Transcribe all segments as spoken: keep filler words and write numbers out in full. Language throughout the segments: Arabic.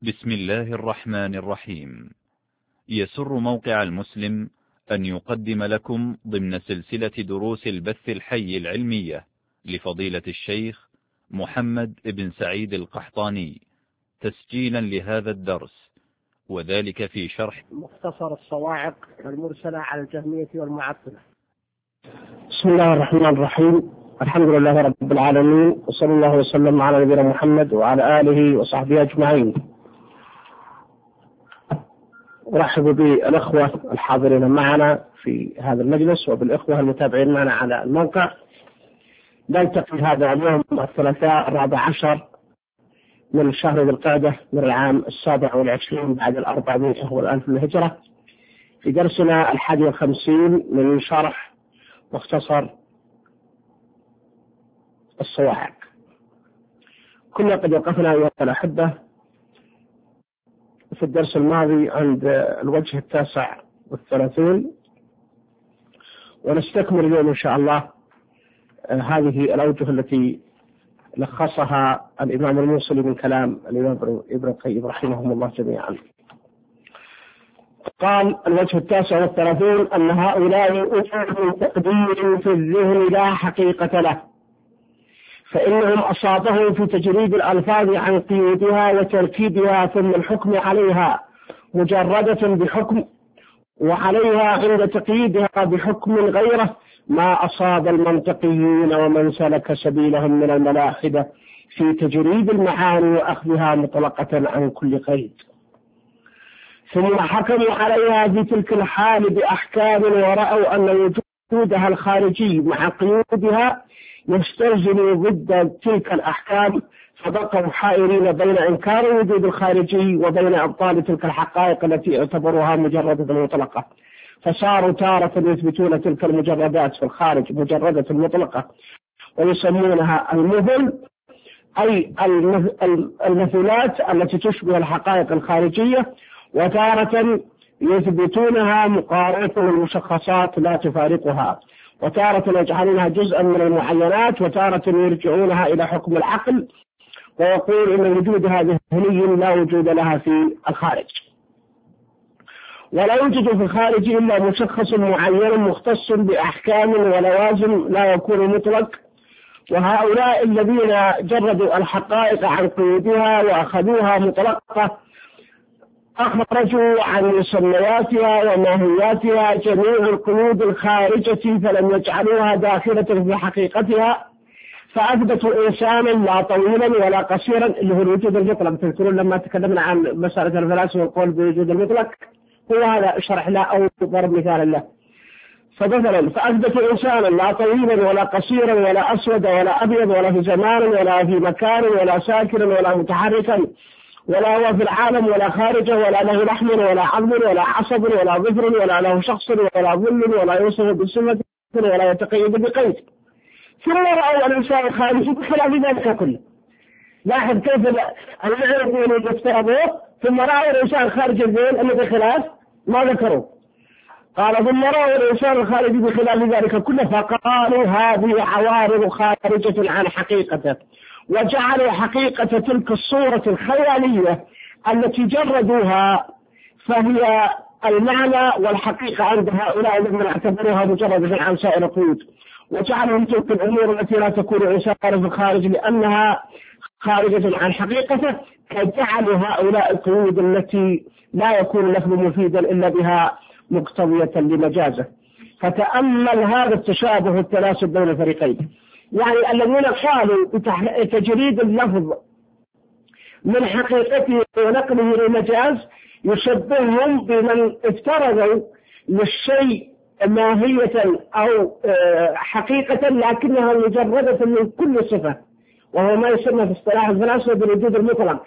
بسم الله الرحمن الرحيم. يسر موقع المسلم أن يقدم لكم ضمن سلسلة دروس البث الحي العلمية لفضيلة الشيخ محمد بن سعيد القحطاني تسجيلا لهذا الدرس، وذلك في شرح مختصر الصواعق المرسلة على الجهمية والمعطلة. بسم الله الرحمن الرحيم. الحمد لله رب العالمين، وصلى الله وسلم على نبينا محمد وعلى آله وصحبه أجمعين. أرحب بالأخوة الحاضرين معنا في هذا المجلس وبالأخوة المتابعين معنا على الموقع. نلتقي هذا اليوم الثلاثاء الرابع عشر من شهر ذي القعدة من العام السابع والعشرين بعد الأربعمائة والألف من الهجرة، في درسنا الحادي والخمسين من شرح مختصر الصواعق. كنا قد وقفنا أيها الأحبة في الدرس الماضي عند الوجه التاسع والثلاثين، ونستكمل اليوم إن شاء الله هذه الأوجه التي لخصها الإمام الموصلي من كلام الإمام ابن القيم رحمهم الله جميعا. قال الوجه التاسع والثلاثين أن هؤلاء أجروا تقدير في الذهن لا حقيقة له، فإنهم أصابهم في تجريد الألفاظ عن قيودها وتركيبها ثم الحكم عليها مجردة بحكم، وعليها عند تقييدها بحكم غيره ما أصاب المنطقيين ومن سلك سبيلهم من الملاحدة في تجريد المعاني وأخذها مطلقة عن كل قيد، ثم حكموا عليها في تلك الحال بأحكام ورأوا أن وجودها الخارجي مع قيودها يستلزم ضد تلك الأحكام، فبقوا حائرين بين إنكار وجود الخارجي وبين أبطال تلك الحقائق التي اعتبروها مجردة مطلقة، فصاروا تارة يثبتون تلك المجردات في الخارج مجردة مطلقة ويسمونها المثل، أي المثلات التي تشبه الحقائق الخارجية، وتارة يثبتونها مقارنة المشخصات لا تفارقها، وتارة يجعلونها جزءا من المعينات، وتارة يرجعونها إلى حكم العقل ويقول إن وجودها ذهني لا وجود لها في الخارج، ولا يوجد في الخارج إلا مشخص معين مختص بأحكام ولوازم لا يكون مطلق. وهؤلاء الذين جردوا الحقائق عن قيودها وأخذوها مطلقة أخرجوا عن مسمياتها وماهياتها جميع القيود الخارجة فلم يجعلوها داخلة في حقيقتها، فأثبتوا إنسانا لا طويلا ولا قصيرا اللي هو الوجود المطلق. تذكرون لما تكلمنا عن مسألة الفلاسفة والقول بوجود المطلق، هو هذا شرح له أو ضرب مثال له. فمثلا فأثبتوا إنسانا لا طويلا ولا قصيرا ولا أسود ولا أبيض ولا في زمان ولا في مكان ولا ساكنا ولا متحركا ولا هو في العالم ولا خارجه ولا له لحم ولا عظم ولا عصب ولا ظفر ولا له شخص ولا ظل ولا يوصف بصفة ولا يتقيد بقيد، ثم رأوا الإنسان الخارجي بخلاف ذلك كله. لاحظ كيف المعنى يفترضوه، ثم رأوا الإنسان الخارجي الذهن الذي بخلاف ما ذكروا. قال ثم رأوا الإنسان الخارجي بخلاف ذلك كله، فقالوا هذه عوارض خارجة عن حقيقته، وجعلوا حقيقة تلك الصورة الخيالية التي جردوها فهي المعنى والحقيقة عند هؤلاء الذين اعتبروها مجردة عن سائر القيود، وجعلوا تلك الأمور التي لا تكون إنسان في الخارج لأنها خارجة عن حقيقته، فجعلوا هؤلاء القيود التي لا يكون اللفظ مفيدا إلا بها مقتضية لمجازه. فتأمل هذا التشابه والتناسب بين الفريقين، يعني الذين قالوا بتجريد اللفظ من حقيقته ونقله للمجاز يشبههم بمن افترضوا للشيء ماهية أو حقيقة لكنها مجردة من كل صفة، وهو ما يسمى في اصطلاح الفلاسفة بالوجود المطلق.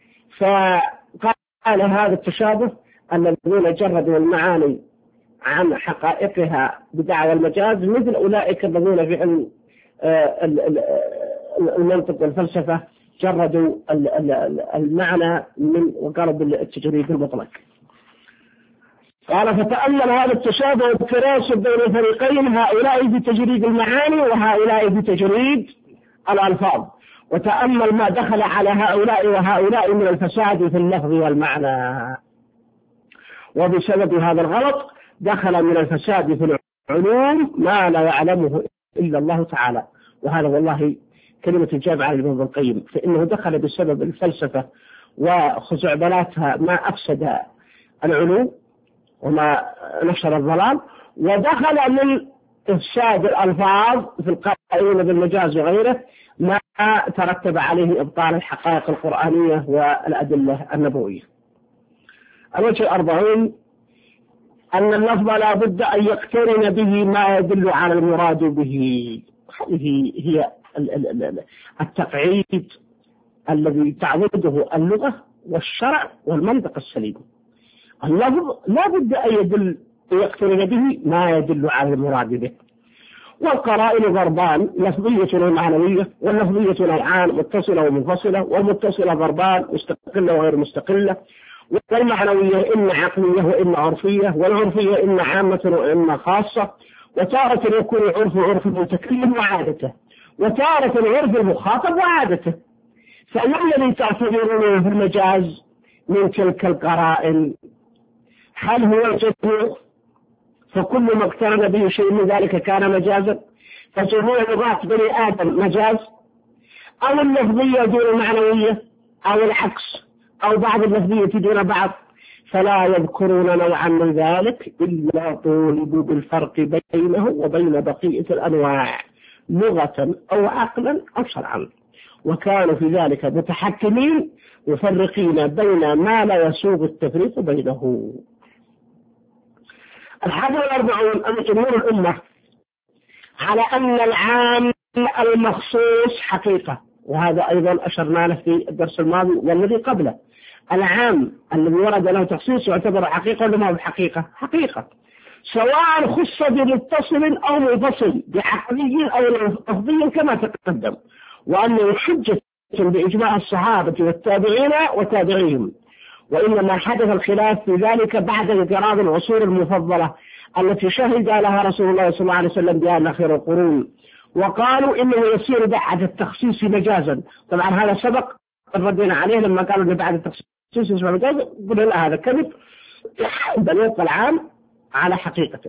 فقال هذا التشابه الذين جردوا المعاني عن حقائقها بدعوى المجاز مثل أولئك الذين في علم المنطق والفلسفة جردوا المعنى من وقالوا بالتجريد المطلق. قال فتأمل هذا التشابه والتناسب بين الفريقين، هؤلاء بتجريد المعاني وهؤلاء بتجريد الألفاظ، وتأمل ما دخل على هؤلاء وهؤلاء من الفساد في اللفظ والمعنى. وبسبب هذا الغلط دخل من الفساد في العلوم ما لا يعلمه إلا الله تعالى. وهذا والله كلمة الجامعة لابن القيم، فإنه دخل بسبب الفلسفة وخزعبلاتها ما أفسد العلوم وما نشر الضلال، ودخل من إفساد الألفاظ في القائلين بالمجاز وغيره ما ترتب عليه إبطال الحقائق القرآنية والأدلة النبوية. الوجه الأربعون أن اللفظ لا بد أن يقترن به ما يدل على المراد به. هذه هي التقعيد الذي تعبده اللغة والشرع والمنطق السليم. اللفظ لا بد أن يدل يقترن به ما يدل على المراد به. والقرائن ضربان، لفظية ومعنوية، واللفظية نوعان، متصلة ومنفصلة، والمتصلة ضربان، مستقلة وغير مستقلة، والمعنوية إما عقلية وإما عرفية، والعرفية إما عامة وإما خاصة، وتارة يكون عرف عرف المتكلم وعادته، وتارة عرف المخاطب وعادته. فما الذي تعتبرونه في المجاز من تلك القرائن؟ هل هو الجميع؟ فكل ما اقترن به شيء من ذلك كان مجازا، فجميع لغات بني آدم مجاز، أو اللفظية دون المعنوية، أو العكس، أو بعض اللفظية دون بعض. فلا يذكرون نوعا من ذلك إلا طولبوا بالفرق بينه وبين بقية الأنواع لغة أو عقلا أو شرعا، وكانوا في ذلك متحكمين مفرقين بين ما لا يسوغ التفريق بينه. الحادي والأربعون أن جمهور الأمة على أن العام المخصوص حقيقة، وهذا أيضا أشرنا له في الدرس الماضي والذي قبله. العام الذي ورد له تخصيص يعتبر حقيقة ولا ما هو حقيقة؟ حقيقة، سواء خص بمتصل أو منفصل، بعقلي أو لفظي كما تقدم، وأنه حجة بإجماع الصحابة والتابعين وتابعيهم. وإنما حدث الخلاف في ذلك بعد انقراض العصور المفضلة التي شهد لها رسول الله صلى الله عليه وسلم بأن خير القرون، وقالوا إنه يصير بعد التخصيص مجازا. طبعا هذا سبق ردينا عليه لما قالوا إنه بعد التخصيص يصبح مجازا، قلنا لا هذا كذب، بل يبقى العام على حقيقته.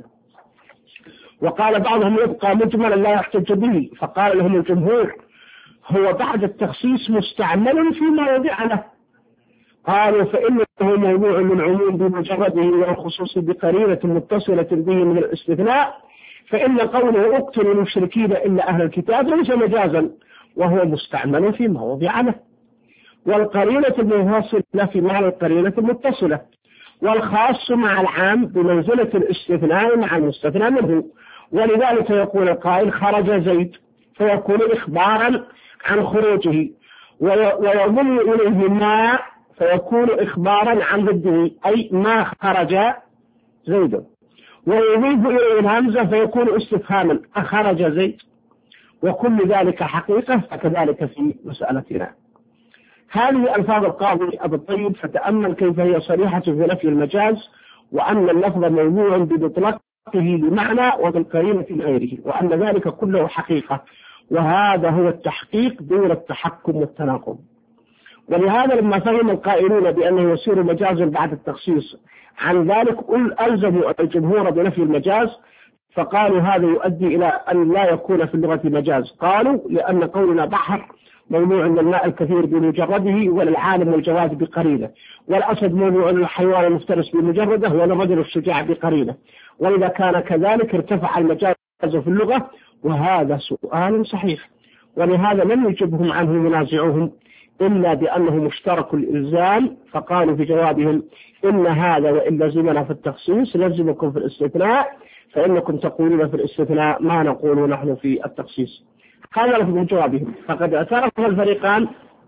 وقال بعضهم يبقى مجملا لا يحتج به، فقال لهم الجمهور هو بعد التخصيص مستعمل فيما وضع له. قالوا فإنه موضوع من عموم بمجرده والخصوص بقرينة متصلة به من الاستثناء، فإن قوله اقتلوا المشركين إلا أهل الكتاب ليس مجازا، وهو مستعمل فيما وضع له. والقرينة المنفصلة في معنى القرينة المتصلة، والخاص مع العام بمنزلة الاستثناء مع المستثنى منه. ولذلك يقول القائل خرج زيد، فيكون إخبارا عن خروجه، ويضم إليه ما فيكون إخبارا عن ضده، أي ما خرج زيد، ويضيف إليه الهمزة فيكون استفهاما أخرج زيد. وكل ذلك حقيقة، فكذلك في مسألتنا. هذه ألفاظ القاضي أبو الطيب، فتأمل كيف هي صريحة في نفي المجاز، وأن اللفظ موضوع بمطلقه لمعنى وبالقرينة غيره، وأن ذلك كله حقيقة، وهذا هو التحقيق دون التحكم والتناقض. ولهذا لما فهم القائلون بأنه يصير مجازا بعد التخصيص عن ذلك ألزموا الجمهور بنفي المجاز، فقالوا هذا يؤدي إلى أن لا يكون في اللغة مجاز. قالوا لأن قولنا بحر موضوع من الماء الكثير بمجرده، وللعالم والجواد بقرينه، والأسد موضوع الحيوان المفترس بمجرده، وللرجل الشجاع بقرينه. وإذا كان كذلك ارتفع المجاز في اللغة، وهذا سؤال صحيح. ولهذا لم يجبهم عنه منازعهم إلا بأنه مشترك الإلزام، فقالوا في جوابهم إن هذا وإن لزمنا في التخصيص لزمكم في الاستثناء، فإنكم تقولون في الاستثناء ما نقول نحن في التخصيص. هذا لفظ من جوابهم. فقد اعترف الفريقان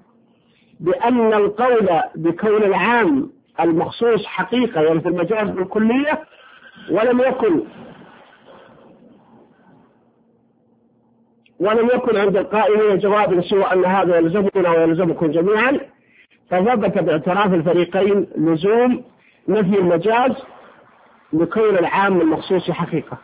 بأن القول بكون العام المخصوص حقيقة يعني في المجاز بالكلية، ولم يكن ولم يكن عند القائلين جواب سوى أن هذا يلزمنا ويلزمكم جميعا، فثبت باعتراف الفريقين لزوم نفي المجاز بكون العام المخصوص حقيقة.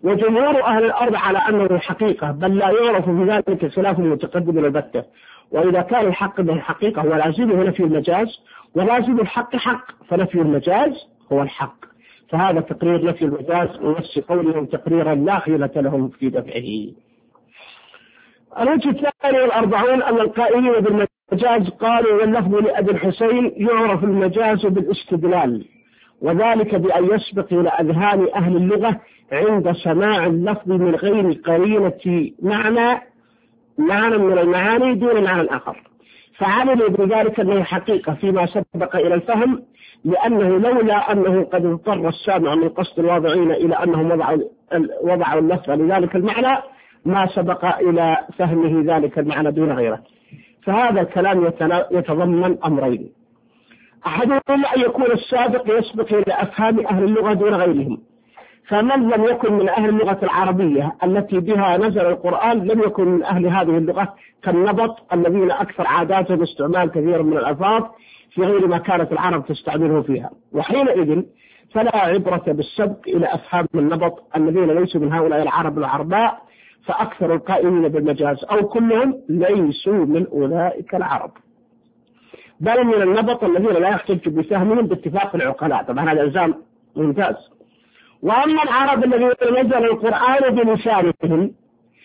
وجمهور أهل الأرض على أنه حقيقة، بل لا يعرف في ذلك خلاف متقدم البتة. وإذا كان الحق به الحقيقة ولازمه نفي المجاز، ولازم الحق حق، فنفي المجاز هو الحق. فهذا تقرير نفي المجاز ونفس قولهم تقريرا لا خيلة لهم في دفعه. الوجه الثاني والأربعون أن القائلين بالمجاز قالوا واللفظ لأبي الحسين يعرف المجاز بالاستدلال، وذلك بأن يسبق إلى أذهان أهل اللغة عند سماع اللفظ من غير قرينة معنى معنى من المعاني دون معنى آخر، فعلموا بذلك أنه حقيقة فيما سبق إلى الفهم، لأنه لولا أنه قد اضطر السامع من قصد الواضعين إلى أنهم وضعوا وضعوا اللفظ لذلك المعنى ما سبق إلى فهمه ذلك المعنى دون غيره. فهذا الكلام يتضمن أمرين: أحدهما أن يكون السابق يسبق إلى أفهام أهل اللغة دون غيرهم، فمن لم يكن من أهل اللغة العربية التي بها نزل القرآن لم يكن من أهل هذه اللغة كالنبط الذين أكثر عاداتهم استعمال كثير من الألفاظ في غير ما كانت العرب تستعمله فيها، وحينئذ فلا عبرة بالسبق إلى أفهام النبط الذين ليسوا من هؤلاء العرب العرباء، فأكثر القائمين بالمجاز أو كلهم ليسوا من أولئك العرب، بل من النبط الذين لا يحتج بفهمهم باتفاق العقلاء. طبعا هذا إلزام ممتاز. وأما العرب الذين نزل القرآن بلسانهم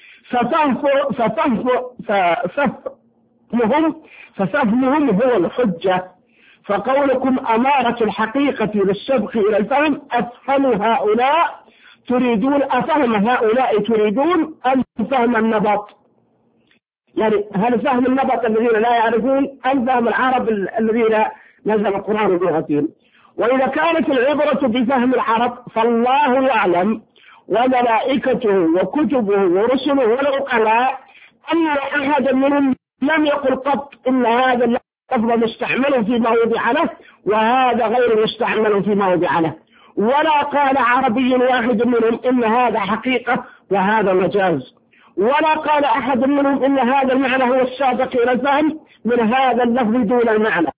ففهمهم ففهمهم هو الحجة، فقولكم أمارة الحقيقة للسبق إلى الفهم أفهم هؤلاء تريدون أفهم هؤلاء تريدون أم فهم النبط؟ يعني هل فهم النبط الذين لا يعرفون أم فهم العرب الذين نزل القرآن بلغتهم؟ وإذا كانت العبرة بفهم العرب فالله يعلم وملائكته وكتبه ورسله والعقلاء أن أحدا منهم لم يقل قط إن هذا اللفظ مستعمل فيما وضع له وهذا غير مستعمل فيما وضع له، ولا قال عربي واحد منهم إن هذا حقيقة وهذا مجاز، ولا قال أحد منهم إن هذا المعنى هو السابق إلى الفهم من هذا اللفظ دون المعنى،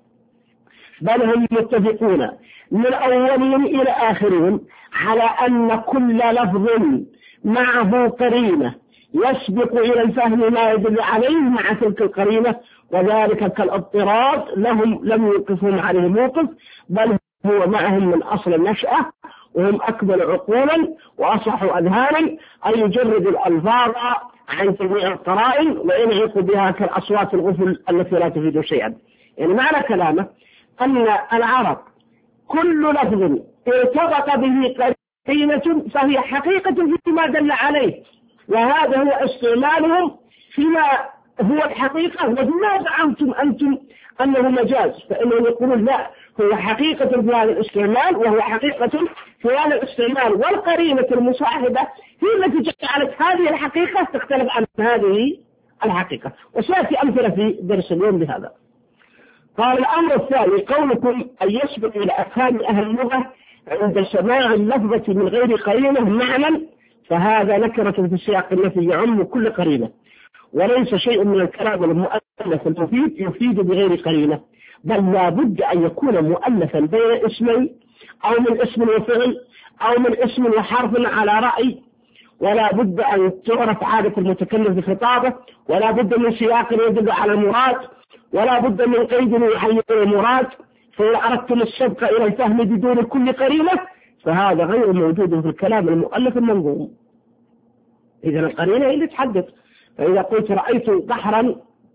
بل هم متفقون من أولهم إلى آخرهم على أن كل لفظ معه قرينة يسبق إلى الفهم ما يدل عليه مع تلك القرينة، وذلك كالاضطراد لهم لم يوقفهم عليه موقف، بل هو معهم من أصل النشأة، وهم أكبر عقولا وأصح أذهانا أن يجرد الألفاظ عن جميع القرائن وينعق بها كالأصوات الغفل التي لا تفيد شيئا. يعني معنى كلامه أن العرب كل لفظ ارتبط به قرينة فهي حقيقة فيما دل عليه، وهذا هو استعمالهم فيما هو الحقيقة، وما زعمتم أنتم أنه مجاز، فإنهم يقولون لا، هو حقيقة في هذا الاستعمال وهو حقيقة في هذا الاستعمال، والقرينة المصاحبة هي التي جعلت هذه الحقيقة تختلف عن هذه الحقيقة، وسيأتي أمثلة في درس اليوم بهذا. قال الأمر الثاني قولكم أن يسبق إلى أفهام أهل اللغة عند سماع اللفظة من غير قرينة معنى، فهذا نكرة في سياق النفي يعم كل قرينة، وليس شيء من الكلام المؤلف المفيد يفيد بغير قرينة، بل لا بد أن يكون مؤلفا بين اسمين أو من اسم وفعل أو من اسم وحرف على رأي، ولا بد أن تعرف عادة المتكلم في خطابه، ولا بد من سياق يدل على المراد، ولا بد من قيد يحير المراد. فإن أردتم السبق إلى الفهم بدون كل قرينة فهذا غير موجود في الكلام المؤلف المنظوم. إذا القرينة هي اللي تحدث. فإذا قلت رأيت بحرا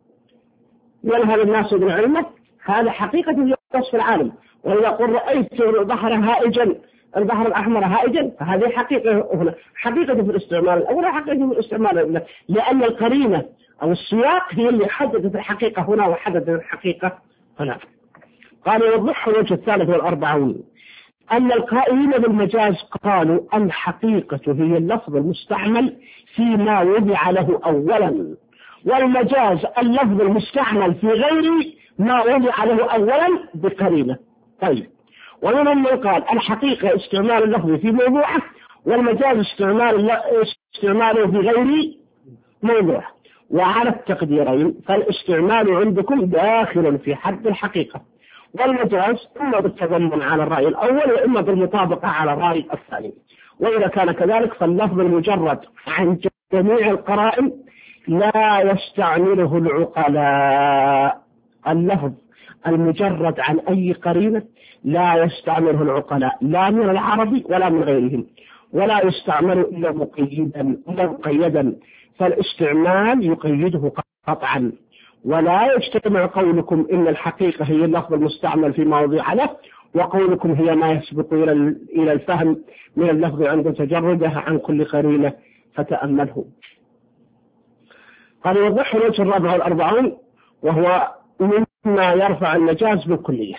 ينهل الناس من علمه هذا حقيقة في وصف العالم، وإذا قل رأيت البحر هائجا البحر الأحمر هائجا فهذه حقيقة هنا، حقيقة في الاستعمال الأول حقيقة في الاستعمال الأول، لأن القرينة أو السياق هي اللي حددت الحقيقة هنا وحددت الحقيقة هنا. قال يوضح الوجه الثالث والأربعون أن القائلين بالمجاز قالوا الحقيقة هي اللفظ المستعمل فيما وضع له أولا، والمجاز اللفظ المستعمل في غير ما وضع له أولا بقرينة. طيب، ومن من قال الحقيقة استعمال اللفظ في موضوعه، والمجاز استعمال استعماله في غير موضوعه. وعلى التقديرين فالاستعمال عندكم داخل في حد الحقيقة، والمجاز إما بالتضمن على الرأي الأول وإما بالمطابقة على الرأي الثاني. وإذا كان كذلك فاللفظ المجرد عن جميع القرائن لا يستعمله العقلاء. اللفظ المجرد عن أي قرينة لا يستعمله العقلاء لا من العربي ولا من غيرهم، ولا يستعمل إلا مقيدا إلا مقيدا، فالاستعمال يقيده قطعا. ولا يجتمع قولكم إن الحقيقة هي اللفظ المستعمل في موضع له، وقولكم هي ما يسبق إلى الفهم من اللفظ عند تجرده عن كل قرينة، فتأمله. قال يوضح الوجه الرابع والأربعون وهو مما يرفع المجاز بالكلية،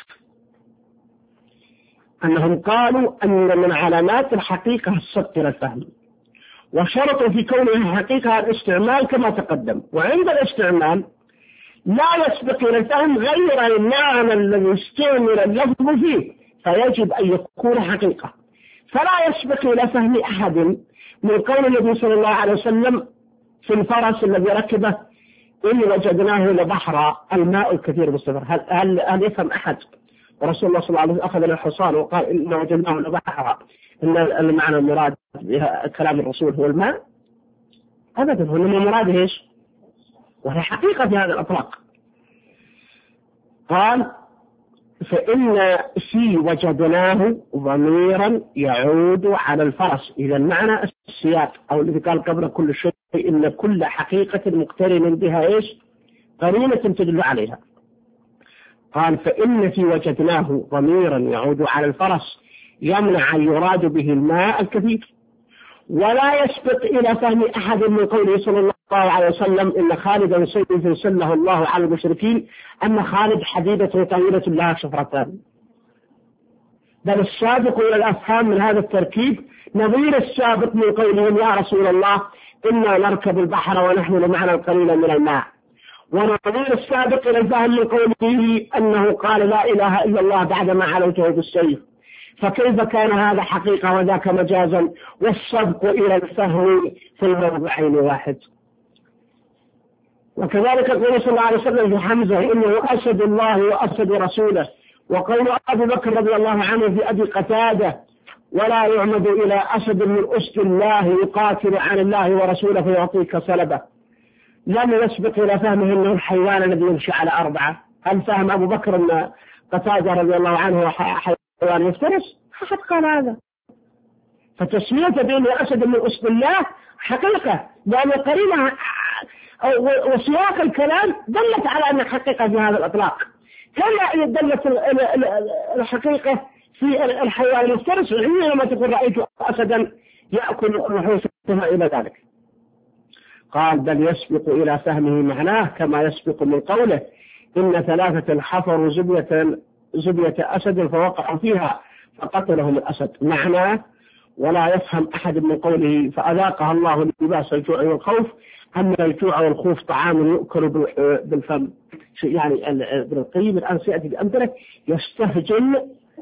أنهم قالوا أن من علامات الحقيقة الصدق إلى الفهم، وشرطوا في كونها حقيقة الاستعمال كما تقدم، وعند الاستعمال لا يسبق إلى الفهم غير المعنى الذي استعمل اللفظ فيه، فيجب أن يكون حقيقة. فلا يسبق إلى فهم أحد من قول النبي صلى الله عليه وسلم في الفرس الذي ركبه إن وجدناه لبحر الماء الكثير بالصفر. هل, هل, هل يفهم أحد ورسول الله صلى الله عليه وسلم أخذ الحصان وقال إن وجدناه لبحر إن المعنى المراد بها كلام الرسول هو الماء؟ أبدا، هو إنما مراد إيش؟ وهي حقيقة في هذا الأطلاق. قال فإن في وجدناه ضميرا يعود على الفرس، إذا معنى السياق أو الذي قال قبل كل شيء إن كل حقيقة مقترن بها إيش؟ قرينة تدل عليها. قال فإن في وجدناه ضميرا يعود على الفرس يمنع أن يراد به الماء الكثير، ولا يسبق إلى فهم أحد من قوله صلى الله عليه وسلم إن خالدا سيف سله الله على المشركين أن خالد حديدة طويلة لها شفرتان، بل السابق إلى الأفهام من هذا التركيب نظير السابق من قولهم يا رسول الله إنا نركب البحر ونحمل معنا القليل من الماء، ونظير السابق إلى الفهم من قوله أنه قال لا إله إلا الله بعدما علوته بالسيف. فكيف كان هذا حقيقة وذاك مجازا والسبق إلى الفهم في الموضعين واحد؟ وكذلك قال صلى الله عليه وسلم في حمزة إنه أسد الله وأسد رسوله، وقول أبي بكر رضي الله عنه في أبي قتادة ولا يعمد إلى أسد من أسد الله يقاتل عن الله ورسوله فيعطيك سلبه، لم يسبق إلى فهمه أنه الحيوان الذي يمشي على أربعة. هل فهم أبو بكر أن قتادة رضي الله عنه حيوان يفترس؟ أحد قال هذا. فتسمية بأنه أسد من أسد الله حقيقة، لأن قرينة وسياق الكلام دلت على أن حقيقة في هذا الإطلاق، كما دلت الحقيقة في الحيوان المفترس حينما تقول رأيت أسدا يأكل نحوسهما إلى ذلك. قال بل يسبق إلى فهمه معناه كما يسبق من قوله إن ثلاثة حفروا زبية زبية أسد فوقعوا فيها فقتلهم الأسد، معناه ولا يفهم أحد من قوله فأذاقها الله لباس الجوع والخوف أن الجوع والخوف طعام يؤكل بالفم. يعني ابن القيم الآن سيأتي بأمثلة يستهجن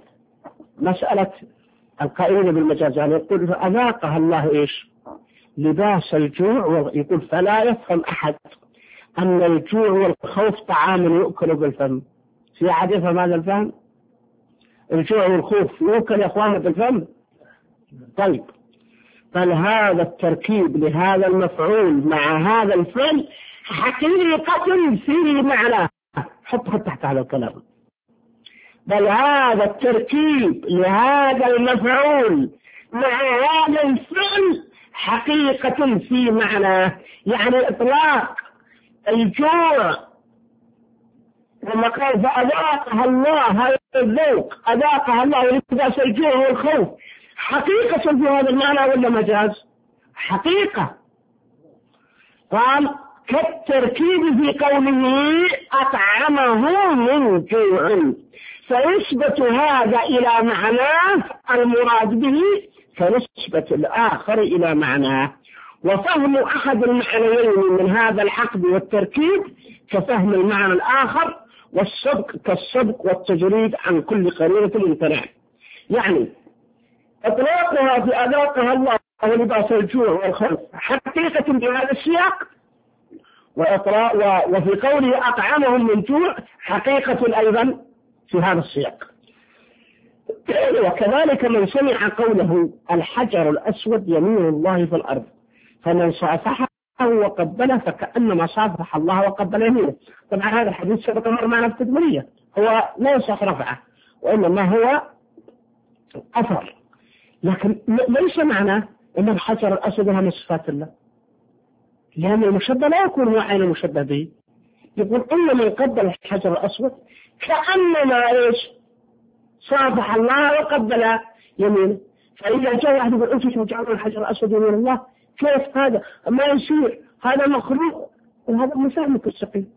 مسألة القائلين بالمجاز، يعني يقول فأذاقها الله إيش؟ لباس الجوع، يقول فلا يفهم أحد أن الجوع والخوف طعام يؤكل بالفم. في أحد يفهم هذا الفهم؟ الجوع والخوف يؤكل يا أخوان بالفم؟ طيب، بل هذا التركيب لهذا المفعول مع هذا الفعل حقيقة فيه معنى. حط حط تحت هذا الكلام. بل هذا التركيب لهذا المفعول مع هذا الفعل حقيقة في معنى، يعني إطلاق الجوع لما قال فأذاقها الله هذا الذوق أذاقها الله لباس الجوع والخوف حقيقة في هذا المعنى ولا مجاز؟ حقيقة. قال كالتركيب في قوله أطعمه من جوع، فيثبت هذا إلى معناه المراد به فنسبة الآخر إلى معناه، وفهم أحد المعنيين من هذا الحقد والتركيب كفهم المعنى الآخر، والسبق كالسبق والتجريد عن كل قرينة امتناع. يعني إطلاقها في أذاقها الله لباس الجوع والخوف حقيقة بهذا السياق، وفي قوله أطعمهم من جوع حقيقة أيضا في هذا السياق. وكذلك من سمع قوله الحجر الأسود يمين الله في الأرض فمن صافحه وقبله فكأنما صافح الله وقبل يمينه. طبعا هذا الحديث سبق مر معنا في التدمرية، هو لا يصح رفعه وإنما هو أثر، لكن ليس معنى أن الحجر الأسود هو من صفات الله، لأن المشبه لا يكون هو عين المشبه به. يقول إن من قبل الحجر الأسود كأنما إيش صافح الله وقبل يمينه. فإذا جاء واحد يقول أنتم تجعلون الحجر الأسود يمين الله، كيف هذا؟ ما يصير، هذا مخلوق وهذا من فهمك السقيم.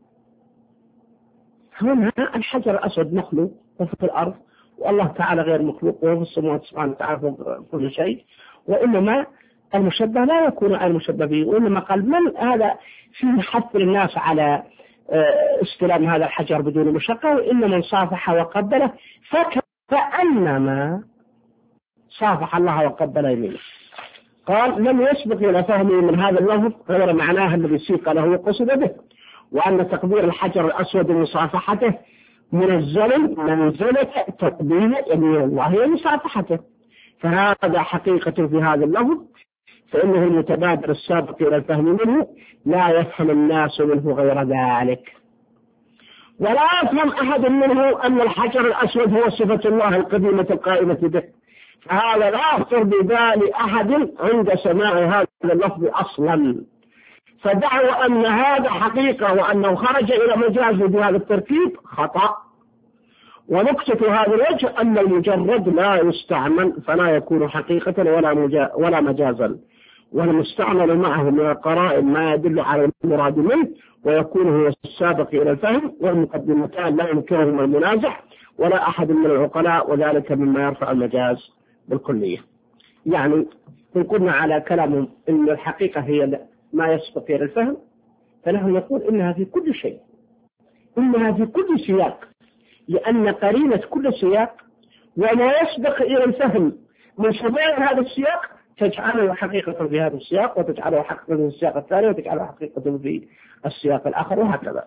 هنا الحجر الأسود مخلوق وفي الأرض، والله تعالى غير مخلوق وهو في السماوات سبحانه وتعالى فوق كل شيء، وإنما المشبه لا يكون على المشبه به. وإنما قال من هذا فيه حث الناس على استلام هذا الحجر بدون مشقة، وإن من صافح وقبله فكأنما صافح الله وقبل يمينه. قال لم يسبق إلى فهمه من هذا اللفظ غير معناه الذي سيق له وقصد به، وأن تقدير الحجر الأسود ومصافحته منزل منزلة تقدير يمين الله ومصافحته، فهذا حقيقة في هذا اللفظ، فإنه المتبادر السابق إلى الفهم منه لا يفهم الناس منه غير ذلك، ولا يفهم أحد منه أن الحجر الأسود هو صفة الله القديمة القائمة به، فهذا لا يخطر ببال أحد عند سماع هذا اللفظ أصلا. فدعوى أن هذا حقيقة وأنه خرج إلى مجاز بهذا التركيب خطأ. ونكتة هذا الوجه أن المجرد لا يستعمل فلا يكون حقيقة ولا مجا ولا مجازا، والمستعمل معه من القرائن ما يدل على المراد منه، ويكون هو السابق إلى الفهم، والمقدمتان لا يمكنهما المنازع ولا أحد من العقلاء، وذلك مما يرفع المجاز بالكلية. يعني إن كنا على كلامهم إن الحقيقة هي ما يسبق إلى الفهم، فنحن نقول إنها في كل شيء، إنها في كل سياق، لأن قرينة كل سياق وما يسبق إلى الفهم من شمال هذا السياق تجعله حقيقة في هذا السياق، وتجعله حقيقة في السياق الثاني، وتجعله حقيقة في السياق الآخر، وهكذا.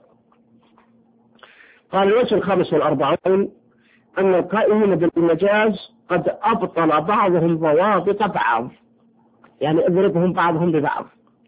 قال الوجه الخامس والأربعون أن القائمين بالمجاز قد أبطل بعضهم ضوابط بعض، يعني اضربهم بعضهم ببعض.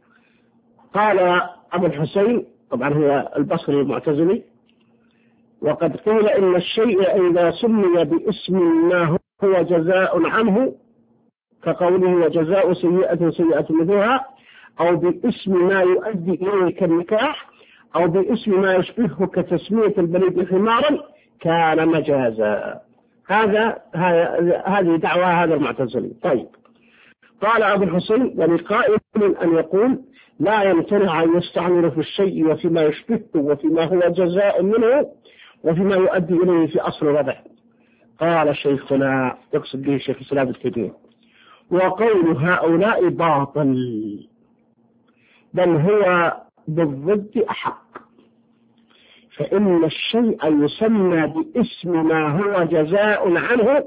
قال أبو الحسين، طبعا هو البصري المعتزلي، وقد قيل إن الشيء إذا سمي باسم ما هو جزاء عنه كقوله وجزاء سيئة سيئة مثلها، أو باسم ما يؤدي إليه كالنكاح، أو باسم ما يشبهه كتسمية البليد حمارا، كان مجازا. هذا هذه دعوة هذا المعتزلي. طيب، قال أبو الحسين يعني قائل أن يقول لا يمتنع أن يستعمل في الشيء وفيما يشبهه وفيما هو جزاء منه وفيما يؤدي إليه في أصل الوضع. قال شيخنا، يقصد به شيخ الإسلام ابن تيمية، وقول هؤلاء باطل، بل هو بالضد أحق، فإن الشيء يسمى باسم ما هو جزاء عنه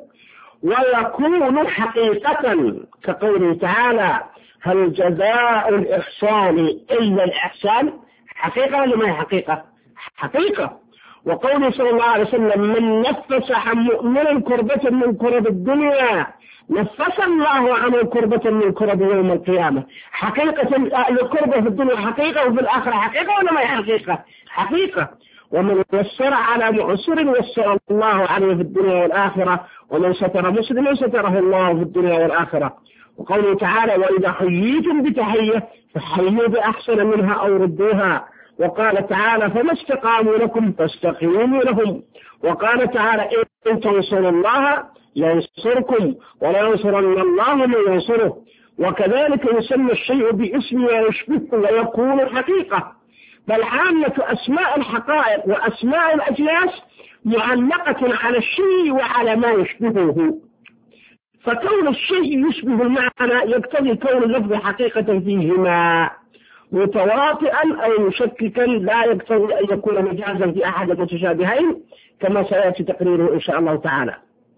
ويكون حقيقة، كقوله تعالى هل جزاء الإحسان إلا الإحسان، حقيقة ولا ما هي حقيقة؟ حقيقة. وقوله صلى الله عليه وسلم من نفس عن مؤمن كربة من كرب الدنيا نفس الله عنه كربة من كرب يوم القيامة. حقيقة الكربة في الدنيا حقيقة وفي الآخرة حقيقة ولا ما هي حقيقة؟ حقيقة. ومن يسر على معسر يسر الله عليه في الدنيا والآخرة، ومن ستر مسلم ستره الله في الدنيا والآخرة. وقوله تعالى وإذا حييتم بتحية فحيوا بأحسن منها أو ردوها. وقال تعالى فما استقاموا لكم فاستقيموا لهم. وقال تعالى إن تنصروا الله ينصركم ولا ينصرن الله من ينصره. وكذلك يسمى الشيء باسم ويشبهه ويكون حقيقة، بل عامة أسماء الحقائق وأسماء الأجناس معلقة على الشيء وعلى ما يشبهه، فكون الشيء يشبه المعنى يقتضي كون اللفظ حقيقة فيهما، متواطئا أو مشككا لا يقتضي أن يكون مجازا في أحد المتشابهين كما سيأتي تقريره إن شاء الله تعالى.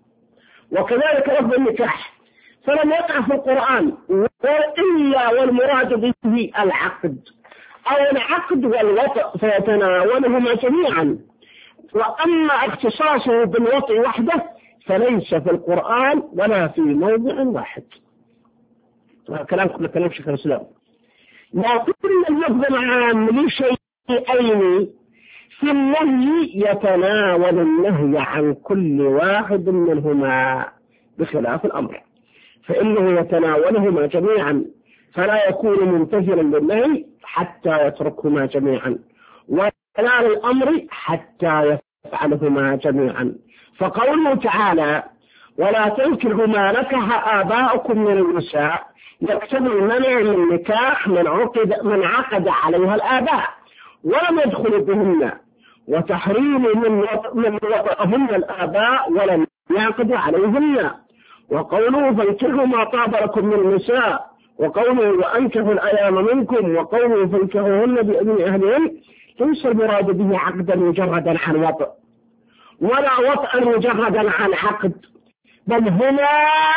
وكذلك لفظ النكاح فلم يقع في القرآن إلا والمراد به العقد أو العقد والوطء فيتناولهما جميعا، وأما اختصاصه بالوطء وحده فليس في القرآن ولا في موضع واحد. كلام كل كلام شيخ الإسلام. لكن اللفظ العام لشيئين في النهي يتناول النهي عن كل واحد منهما بخلاف الأمر، فإنه يتناولهما جميعا، فلا يكون ممتثلا للنهي حتى يتركهما جميعا، ولا للأمر حتى يفعلهما جميعا. فقوله تعالى: ولا تنكحوا ما نكح آباؤكم من النساء، يقتضي المنع من النكاح من عقد من عقد عليها الآباء ولم يدخل بهن، وتحريم من من وطئهن الآباء ولم يعقد عليهن. وقوله: فانكحوا ما طاب لكم من النساء، وقوله: وأنكحوا الأيام منكم، وقوله: فانكحوهن بإذن أهلهن، ليس المراد به عقدا مجردا عن وطئ، ولا وطئا مجردا عن عقد، بل هنا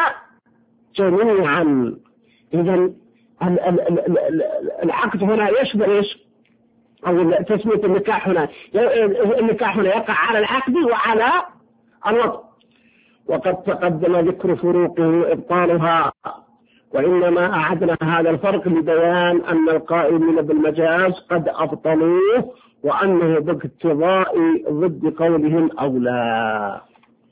جميعا. إذن العقد هنا يشمل ايش؟ أو تسمية النكاح هنا، النكاح هنا يقع على العقد وعلى الوطء، وقد تقدم ذكر فروقه وإبطالها، وإنما أعدنا هذا الفرق لبيان أن القائلين بالمجاز قد أبطلوه، وأنه باقتضاء ضد قولهم أولى.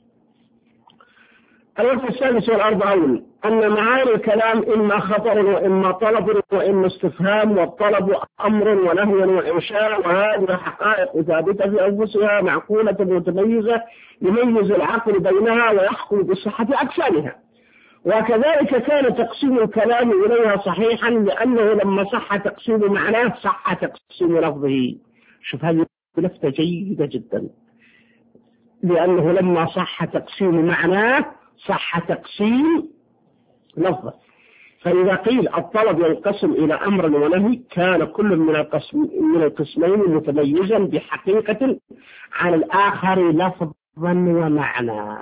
الوجه السادس والأربعون أن معاني الكلام إما خطر وإما طلب وإما استفهام، والطلب أمر ونهي وإنشاء، وهذه حقائق ثابتة في أنفسها معقولة متميزة يميز العقل بينها ويحكم بصحة أجسامها. وكذلك كان تقسيم الكلام إليها صحيحا، لأنه لما صح تقسيم معناه صح تقسيم لفظه. شوف هذه لفتة جيدة جدا، لأنه لما صح تقسيم معناه صح تقسيم لفظه. فإذا قيل الطلب ينقسم إلى أمر ونهي، كان كل من القسم من القسمين متميزا بحقيقة عن الآخر لفظا ومعنى،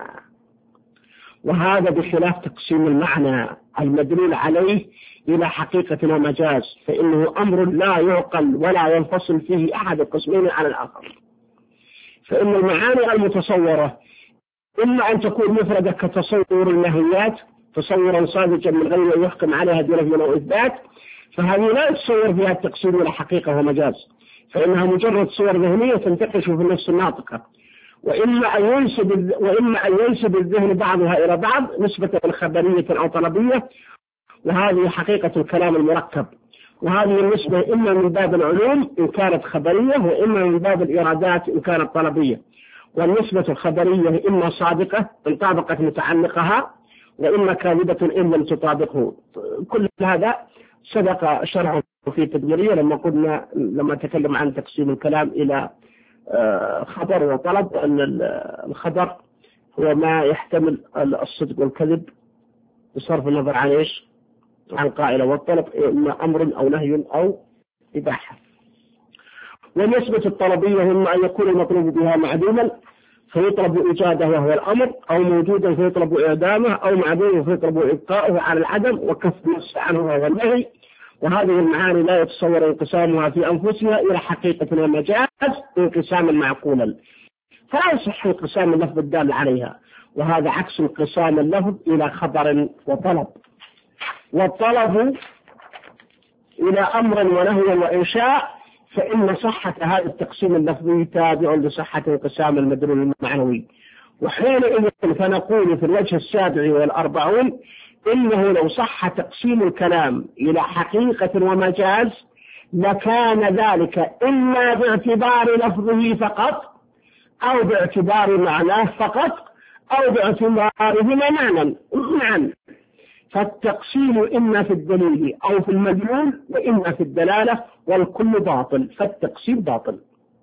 وهذا بخلاف تقسيم المعنى المدلول عليه إلى حقيقة ومجاز، فإنه أمر لا يعقل ولا ينفصل فيه أحد القسمين عن الآخر. فإن المعاني المتصورة إما أن تكون مفردة كتصور النهيات تصورا صادقا من غير أن يحكم عليها دون أو إثبات، فهذه لا يتصور فيها التقسيم إلى حقيقة ومجاز، فإنها مجرد صور ذهنية تنتقش في النفس الناطقة. وإما أن ينسب وإما أن ينسب الذهن بعضها إلى بعض نسبة خبرية أو طلبية، وهذه حقيقة الكلام المركب. وهذه النسبة إما من باب العلوم إن كانت خبرية، وإما من باب الإرادات إن كانت طلبية. والنسبة الخبرية إما صادقة إن طابقت متعلقها، وإما كاذبة إن لم تطابقه. كل هذا سبق شرعه في تدميرية لما قلنا لما تكلم عن تقسيم الكلام إلى خبر وطلب، أن الخبر هو ما يحتمل الصدق والكذب بصرف النظر عن إيش؟ عن قائلة، والطلب إما أمر أو نهي أو إباحة. والنسبة الطلبية إما أن يكون المطلوب بها معدوما فيطلب إيجاده وهو الأمر، أو موجودا فيطلب إعدامه، أو معدوما فيطلب إبقاؤه على العدم وكف النص عنه وهو النهي. وهذه المعاني لا يتصور انقسامها في أنفسها إلى حقيقة ومجاز انقساما معقولا، فلا يصح انقسام اللفظ الدال عليها، وهذا عكس انقسام اللفظ إلى خبر وطلب. والطلب إلى أمر ونهي وإنشاء، فإن صحة هذا التقسيم اللفظي تابع لصحة انقسام المدلول المعنوي. وحينئذ فنقول في الوجه السابع والأربعون إنه لو صح تقسيم الكلام إلى حقيقة ومجاز لكان ذلك إما باعتبار لفظه فقط، أو باعتبار معناه فقط، أو باعتبارهما معنى معا. فالتقسيم إما في الدليل أو في المدلول، وإما في الدلالة، والكل باطل، فالتقسيم باطل.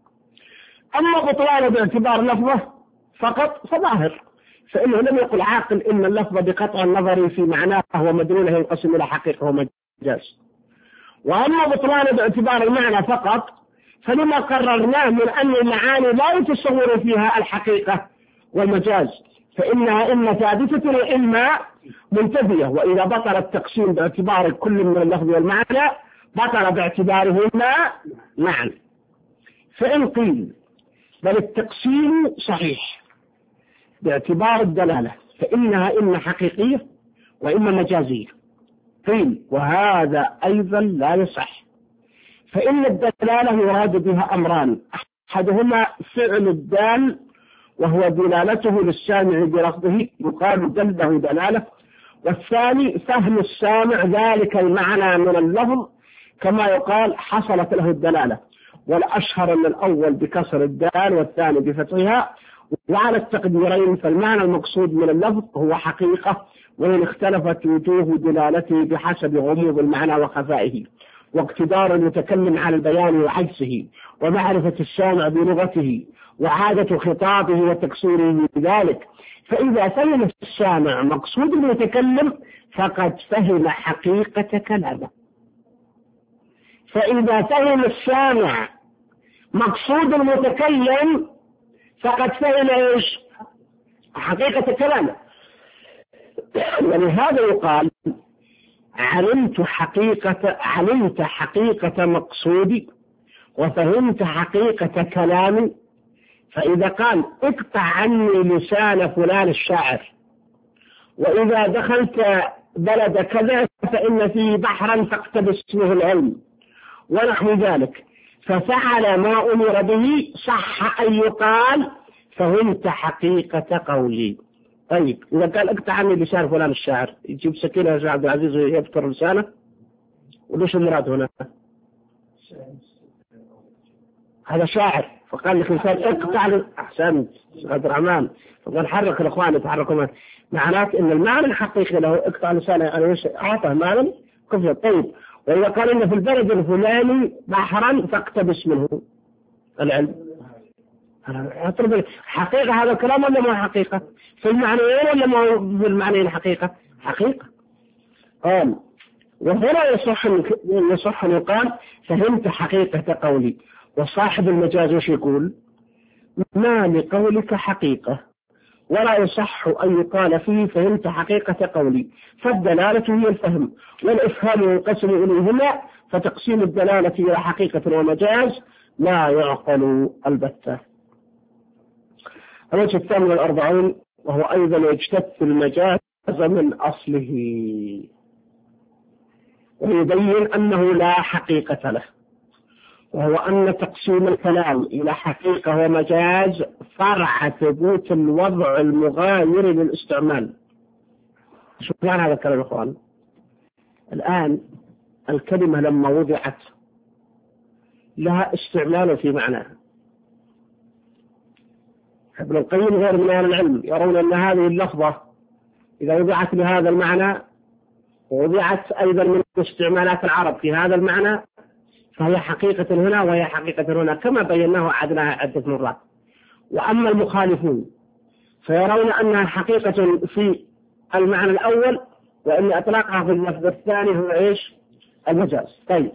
أما بطلان باعتبار لفظه فقط فظاهر، فإنه لم يقل عاقل إن اللفظ بقطع النظر في معناه ومدلوله ينقسم إلى حقيقة ومجاز. وأما بطلان باعتبار المعنى فقط فلما قررناه من أن المعاني لا يتصور فيها الحقيقة والمجاز، فإنها إما ثابتة وإما منتفية. وإذا بطل التقسيم باعتبار كل من اللفظ والمعنى بطل باعتبارهما معا. فإن قيل بل التقسيم صحيح باعتبار الدلالة، فإنها إما حقيقية وإما مجازية. قيل وهذا أيضا لا يصح، فإن الدلالة يراد بها أمران: أحدهما فعل الدال وهو دلالته للسامع برفضه يقال دله دلالة، والثاني فهم السامع ذلك المعنى من اللفظ كما يقال حصلت له الدلالة، والأشهر من الأول بكسر الدال والثاني بفتحها. وعلى التقديرين فالمعنى المقصود من اللفظ هو حقيقة، وإن اختلفت وجوه دلالته بحسب غموض المعنى وخفائه، واقتدار المتكلم على البيان وعجزه، ومعرفة السامع بلغته، وعادة خطابه وتكسيره بذلك. فإذا فهم السامع مقصود المتكلم فقد فهم حقيقة كلامه. فإذا فهم السامع مقصود المتكلم فقد فهم إيش؟ حقيقة كلامه. ولهذا يقال علمت حقيقة علمت حقيقة مقصودي وفهمت حقيقة كلامي. فإذا قال اقطع عني لسان فلان الشاعر، وإذا دخلت بلد كذا فإن فيه بحرا فاقتبس منه العلم ونحو ذلك، ففعل ما أمر به، صح أن يقال فهمت حقيقة قولي. طيب إذا قال اقطع عني لسان فلان الشاعر، يجيب سكينة يا عبد العزيز ويبتر لسانه، وليش المراد هنا؟ هذا شاعر، فقال لك الإنسان اقطع. أحسنت عبد الرحمن، فقال حرك الإخوان يتحركوا. معناته إن المعنى الحقيقي له اقطع لسانه، أنا أعطاه معنى كفر. طيب وإذا قال إن في البلد الفلاني بحرا فاقتبس منه العلم، حقيقة هذا الكلام ولا ما حقيقة؟ في المعنيين ولا ما في المعنيين حقيقة؟ حقيقة. قال وهنا يصح يصح أن يقال فهمت حقيقة قولي. وصاحب المجاز وش يقول؟ ما لقولك حقيقة، ولا يصح أن يقال فيه فهمت حقيقة قولي، فالدلالة هي الفهم، والإفهام ينقسم إليهما، فتقسيم الدلالة إلى حقيقة ومجاز لا يعقل البتة. الوجه الثاني والأربعون وهو أيضا يجتث المجاز من أصله، ويبين أنه لا حقيقة له، وهو أن تقسيم الكلام إلى حقيقة ومجاز فرع ثبوت الوضع المغاير للاستعمال. شو معنى هذا الكلام يا أخوان؟ الآن الكلمة لما وضعت لها استعمال في معناها. ابن القيم غير من أهل العلم يرون أن هذه اللفظة إذا وضعت لهذا المعنى ووضعت أيضا من استعمالات العرب في هذا المعنى فهي حقيقة هنا وهي حقيقة هنا، كما بيناه وعدناها عدة مرات. وأما المخالفون فيرون أنها حقيقة في المعنى الأول، وأن أطلاقها في اللفظ الثاني هو إيش؟ المجاز. طيب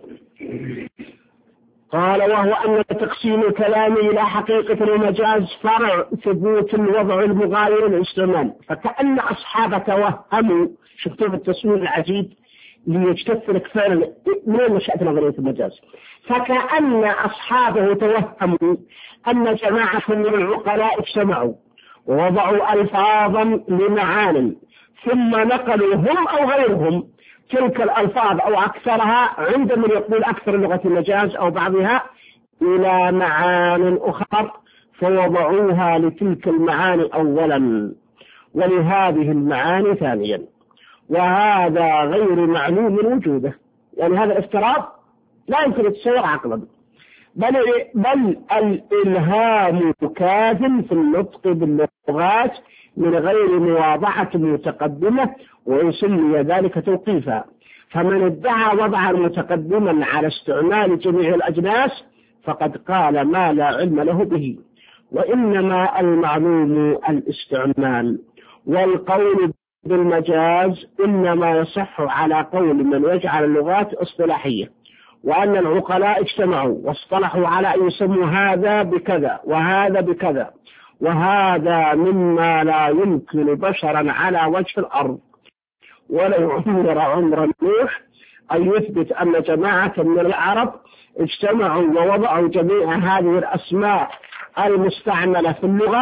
قال وهو أن تقسيم الكلام إلى حقيقة ومجاز فرع ثبوت الوضع المغاير للاستعمال. فكأن أصحاب توهموا، شفتوا التصوير العجيب ليجتث لك فعلا من نشأت نظرية المجاز، فكأن أصحابه توهموا أن جماعة من العقلاء اجتمعوا ووضعوا ألفاظا لمعان، ثم نقلوا هم أو غيرهم تلك الألفاظ أو أكثرها عند من يقول أكثر لغة المجاز أو بعضها إلى معان أخرى، فوضعوها لتلك المعاني أولا ولهذه المعاني ثانيا، وهذا غير معلوم وجوده. يعني هذا الافتراض لا يمكن يتصور عقلا، بل, بل الإلهام كاذب في النطق باللغات من غير مواضعة متقدمة، ويسمي ذلك توقيفا. فمن ادعى وضعا متقدما على استعمال جميع الأجناس فقد قال ما لا علم له به، وإنما المعلوم الاستعمال. والقول بالمجاز إنما يصح على قول من يجعل اللغات اصطلاحية، وأن العقلاء اجتمعوا واصطلحوا على أن يسموا هذا بكذا وهذا بكذا، وهذا مما لا يمكن بشرا على وجه الأرض ولو عمر عمر نوح أن يثبت أن جماعة من العرب اجتمعوا ووضعوا جميع هذه الأسماء المستعملة في اللغة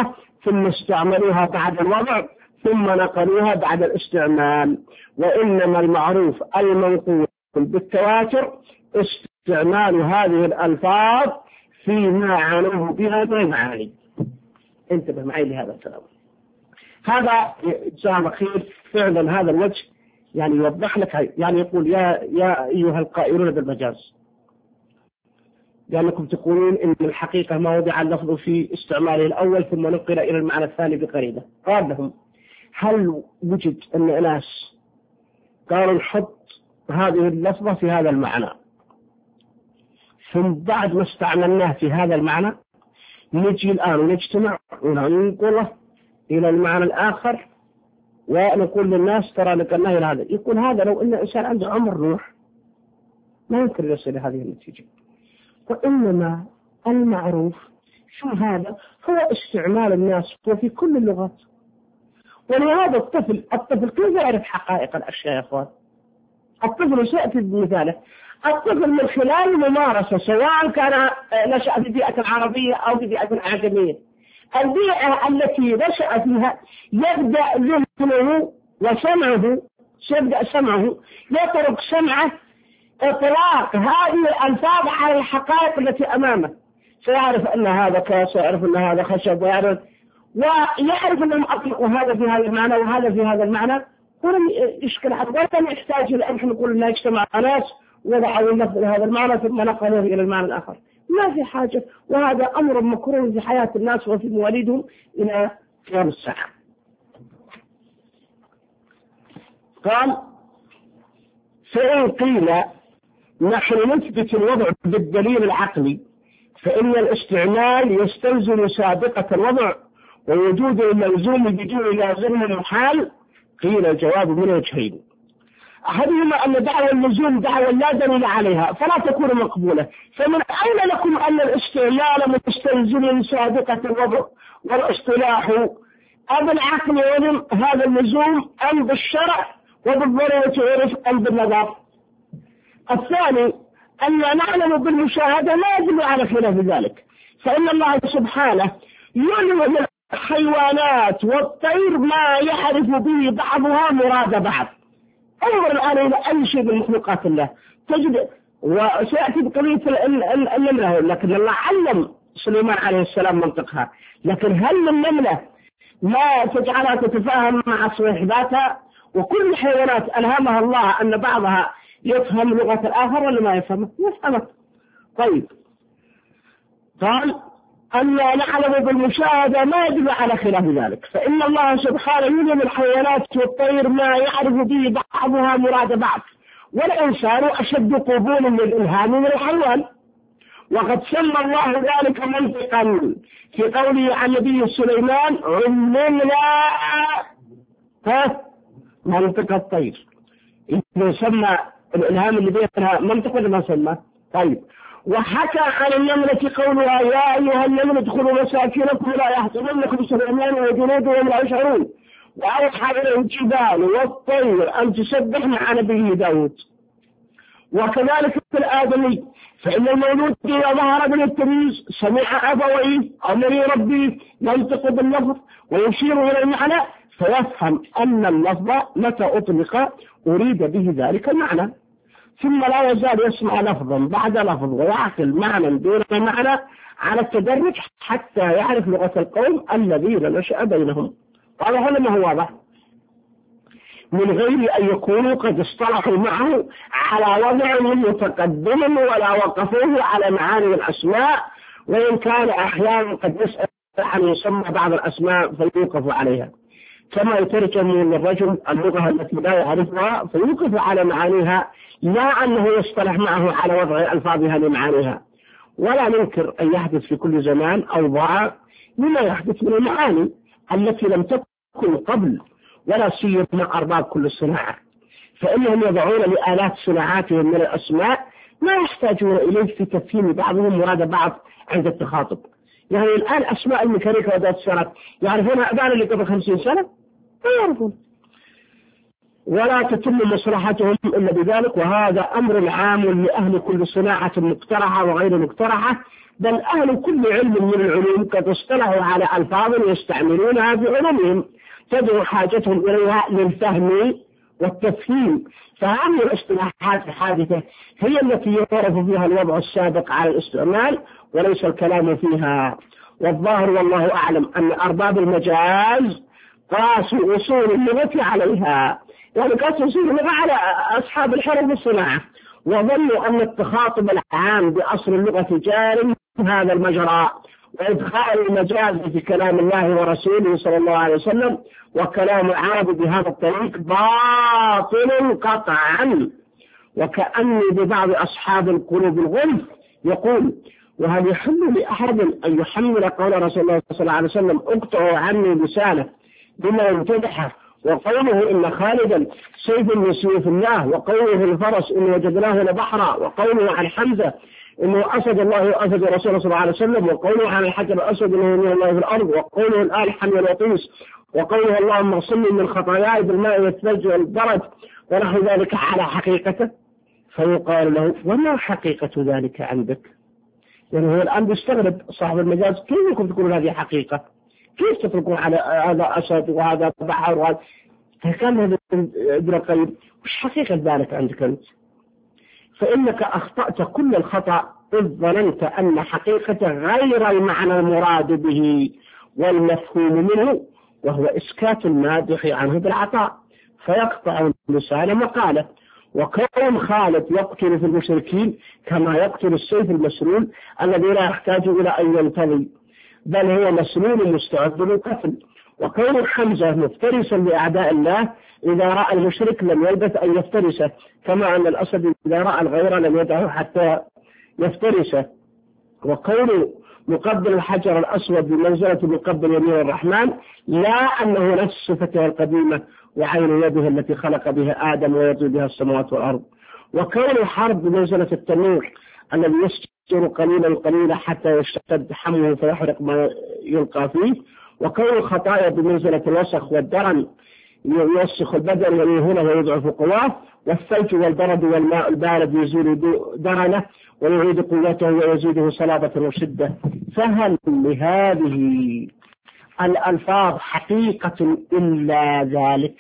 ثم استعملوها بعد الوضع ثم نقلوها بعد الاستعمال. وإنما المعروف المنقول بالتواتر استعمال هذه الألفاظ فيما عنوه بها من المعاني. انتبه معي لهذا الكلام. هذا جزاهم الله خير فعلا هذا الوجه يعني يوضح لك، يعني يقول يا يا أيها القائلون بالمجاز، لأنكم تقولون إن الحقيقة ما وضع اللفظ في استعماله الأول ثم نقل إلى المعنى الثاني بقرينة. قال لهم هل وجد أن ناس قالوا نحط هذه اللفظة في هذا المعنى ثم بعد ما استعملناه في هذا المعنى نجي الآن ونجتمع وننقله إلى المعنى الآخر ونقول للناس ترى نقلناه إلى هذا؟ يقول هذا لو أن إنسان عنده عمر نوح ما يمكن يصل إلى هذه النتيجة. وإنما المعروف شو هذا هو استعمال الناس وفي كل اللغات. ولهذا الطفل الطفل كيف يعرف حقائق الأشياء يا أخوان؟ الطفل سيأتي بمثاله، الطفل من خلال الممارسة سواء كان نشأ في بيئة عربية أو في بيئة أعجمية، البيئة التي نشأ فيها يبدأ ذهنه وسمعه يبدأ سمعه يترك سمعه إطلاق هذه الألفاظ على الحقائق التي أمامه، سيعرف أن هذا كاس ويعرف أن هذا خشب ويعرف ويعرف أنهم أطلقوا هذا في هذا المعنى وهذا في هذا المعنى، ولم يشكل حد ولم يحتاج إلى أن نقول أنه يجتمع ناس وضعوا اللفظ لهذا المعنى ثم نقلوه إلى المعنى الآخر، ما في حاجة. وهذا أمر مكروه في حياة الناس وفي مواليدهم إلى قيام الساعة. قال فإن قيل نحن نثبت الوضع بالدليل العقلي فإن الاستعمال يستلزم سابقة الوضع ووجود الملزوم بدون لازمه محال. قيل الجواب من وجهين، أحدهما أن دعوى اللزوم دعوى لا دليل عليها فلا تكون مقبولة، فمن أين لكم أن الاستعمال مستلزم سابقة الوضع والاصطلاح أم العقل علم هذا اللزوم أم بالشرع وبالضرورة عرف أم بالنظر؟ الثاني أن نعلم بالمشاهدة ما يدل على خلاف ذلك، فإن الله سبحانه يعلم من الحيوانات والطير ما يعرف به بعضها مراد بعض. انظر الآن إلى أي شيء من مخلوقات الله تجد، وسيأتي بقضية النملة، لكن الله علم سليمان عليه السلام منطقها، لكن هل من نملة ما تجعلها تتفاهم مع صاحباتها؟ وكل الحيوانات ألهمها الله أن بعضها يفهم لغة الآخر ولا ما يفهمه؟ يفهمه. طيب قال أن نعلم بالمشاهدة ما يدل على خلاف ذلك، فإن الله سبحانه يلهم الحيوانات والطير ما يعرف به بعضها مراد بعض، والإنسان أشد قبولا للإلهام من الحيوان، وقد سمى الله ذلك منطقا في قوله عن نبي سليمان علمنا منطق الطير. إذا سمى الإلهام اللي بينها منطق ولا ما سمى؟ طيب وحكى عن النملة قولها يا أيها النملة ادخلوا مساكنكم لا يحطمنكم سليمان وجنوده وهم لا يشعرون، وأوحى إليه الجبال والطير أن تسبح مع نبيه داود. وكذلك في الآدمي، فإن المولود إذا ظهر من التمييز سمع أبويه أمر ربي ينطق باللفظ ويشير إلى المعنى فيفهم أن اللفظ متى أطلق أريد به ذلك المعنى، ثم لا يزال يسمع لفظا بعد لفظ ويعقل معنى دون معنى على التدرج حتى يعرف لغة القوم الذين نشأ بينهم. وهذا هو ما هو واضح من غير أن يكونوا قد اصطلحوا معه على وضع متقدم ولا وقفوه على معاني الأسماء، وإن كان أحيانا قد يسأل عن يسمى بعض الأسماء فيوقف عليها، كما يترجم للرجل اللغة التي لا يعرفها فيوقف على معانيها، لا أنه يصطلح معه على وضع ألفاظها لمعانيها. ولا ننكر أن يحدث في كل زمان أوضاع مما يحدث من المعاني التي لم تكن قبل، ولا سيما أرباب كل صناعة، فإنهم يضعون لآلات صناعاتهم من الأسماء ما يحتاجون إليه في تفهيم بعضهم مراد بعض عند التخاطب. يعني الآن أسماء الميكانيكا وذات السيارات يعرفونها أبانا اللي قبل خمسين سنة؟ ما يعرفون. ولا تتم مصلحتهم إلا بذلك، وهذا أمر عام لأهل كل صناعة مقترحة وغير مقترحة، بل أهل كل علم من العلوم قد اصطلحوا على ألفاظ يستعملونها في علومهم تدعو حاجتهم إليها للفهم والتفهيم، فهذه الاصطلاحات الحادثة هي التي يعرف فيها الوضع السابق على الاستعمال وليس الكلام فيها. والظاهر والله أعلم أن أرباب المجاز قاسوا أصول اللغة عليها، يعني قاسوا أصول اللغة على أصحاب الحرف والصناعة، وظنوا أن التخاطب العام بأصل اللغة جار هذا المجرى، وإدخال المجاز في كلام الله ورسوله صلى الله عليه وسلم وكلام العرب بهذا الطريق باطل قطعا. وكأني ببعض أصحاب القلوب الغلف يقول: وهل يحل لأحد أن يحمل قول رسول الله صلى الله عليه وسلم اقطعوا عني لسانه بما يمتدحه، وقوله إن خالدا سيف من سيوف الله، وقوله الفرس إن وجدناه لبحرا، وقوله عن حمزة إنه أسد الله وأسد رسول صلى الله عليه وسلم، وقوله عن الحجر الأسود إنه من الله في الأرض، وقوله الآن حمل الوطيس، وقوله اللهم اغسلني من خطاياي بالماء والثلج والبرد ونحو ذلك على حقيقته. فيقال له: وما حقيقة ذلك عندك؟ يعني هو الآن بيستغرب صاحب المجاز، كيف يمكن تكون هذه حقيقة؟ كيف تتركون على هذا أسد وهذا بحر وهذا؟ فكان هذا ابن القيم: وش حقيقة ذلك عندك أنت؟ فإنك أخطأت كل الخطأ إذ ظننت أن حقيقة غير المعنى المراد به والمفهوم منه، وهو إسكات المادح عنه بالعطاء فيقطع اللسان مقاله. وكون خالد يقتل في المشركين كما يقتل السيف المسلول الذي لا يحتاج إلى أن ينتظي، بل هو مسلول مستعد للقتل. وكون حمزة مفترسا لأعداء الله إذا رأى المشرك لم يلبث أن يفترسه، كما أن الأسد إذا رأى الغير لم يدعه حتى يفترسه. وكون مقبل الحجر الأسود بمنزلة مقبل يمين الرحمن، لا أنه نفس صفته القديمة وعين يده التي خلق بها آدم ويطوي بها السماوات والأرض. وكون الحرب بمنزلة التنور الذي يسجر قليلا قليلا حتى يشتد حمه فيحرق ما يلقى فيه. وكون الخطايا بمنزلة الوسخ والدرن يوسخ البدن ويهونه ويضعف قواه. والثلج والبرد والماء البارد يزيل درنه ويعيد قوته ويزيده صلابة وشدة. فهل لهذه الألفاظ حقيقة إلا ذلك؟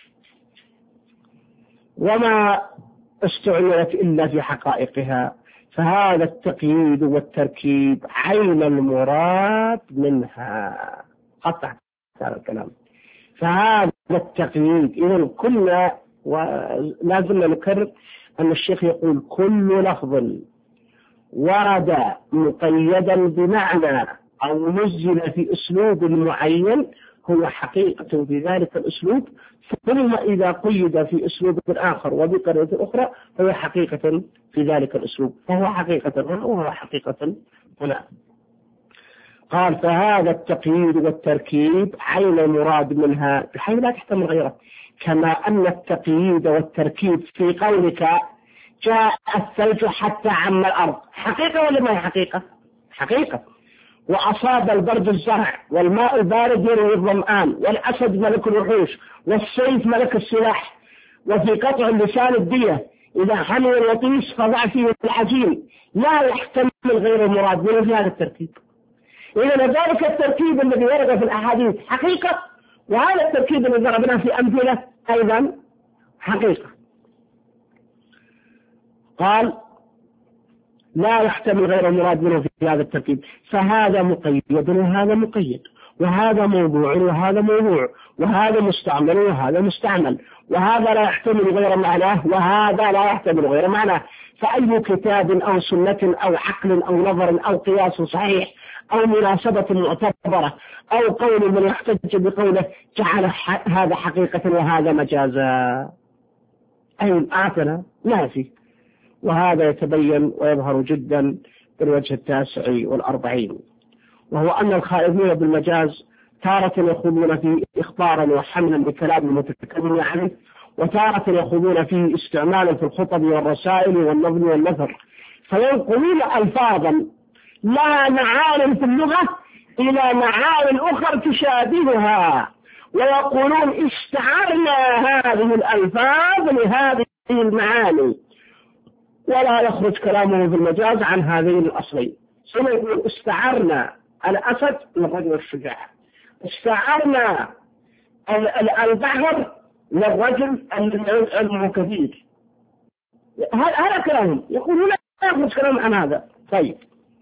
وما استعملت إلا في حقائقها. فهذا التقييد والتركيب عين المراد منها قطع هذا الكلام. فهذا التقييد إذن كنا ولازم نكرر أن الشيخ يقول: كل لفظ ورد مقيدا بمعنى أو نزل في أسلوب معين هو حقيقة في ذلك الأسلوب، ثم إذا قيد في أسلوب آخر وبقرية أخرى فهو حقيقة في ذلك الأسلوب، فهو حقيقة هنا وهو حقيقة هنا. قال: فهذا التقييد والتركيب عين المراد منها بحيث لا تحتمل غيره، كما أن التقييد والتركيب في قولك جاء الثلج حتى عم الأرض حقيقة ولا ما هي حقيقة؟ حقيقة. وأصاب البرد الزرع، والماء البارد يروي الظمآن، والأسد ملك الوحوش، والسيف ملك السلاح، وفي قطع اللسان الدية، إذا حمل الوطيس فضع فيه العجين، لا يحتمل غير المراد منه في هذا التركيب. إذا ذلك التركيب الذي ورد في الأحاديث حقيقة، وهذا التركيب الذي ضربناه في أمثلة أيضا حقيقة. قال: لا يحتمل غير المراد منه في هذا التركيب، فهذا مقيد وهذا مقيد، وهذا موضوع وهذا موضوع، وهذا مستعمل وهذا مستعمل، وهذا لا يحتمل غير معناه وهذا لا يحتمل غير معناه. فأي كتاب أو سنة أو عقل أو نظر أو قياس صحيح أو مناسبة معتبرة أو قول من يحتج بقوله جعل هذا حقيقة وهذا مجازا؟ أي أعتنا ما في. وهذا يتبين ويظهر جدا بالوجه التاسع والأربعين، وهو أن الخائضين بالمجاز تارة يخوضون فيه إخبارا وحملا بكلام المتكلم عنه، وتارة يخوضون فيه استعمالا في الخطب والرسائل والنظم والنثر، فينقلون ألفاظا لا معان في اللغة إلى معان أخرى تشابهها، ويقولون استعرنا هذه الألفاظ لهذه المعاني، ولا يخرج كلامه في المجاز عن هذين الأصلين. سنقول استعرنا الأسد للرجل الشجاع، استعرنا البحر للرجل علمه كثير، هذا كلامهم، يقولون لا يخرج كلام عن هذا. طيب،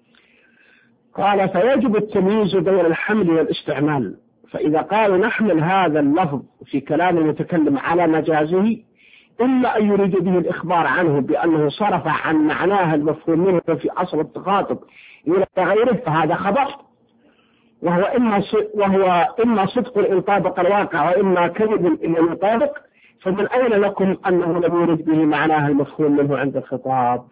قال فيجب التمييز بين الحمل والاستعمال، فإذا قالوا نحمل هذا اللفظ في كلام المتكلم على مجازه، إلا أن يريد به الإخبار عنه بأنه صرف عن معناه المفهوم منه في أصل التخاطب إلى غيره، فهذا خبر، وهو إما وهو إما صدق إن طابق الواقع وإما كذب إن لم يطابق، فمن أين لكم أنه لم يرد به معناه المفهوم منه عند الخطاب؟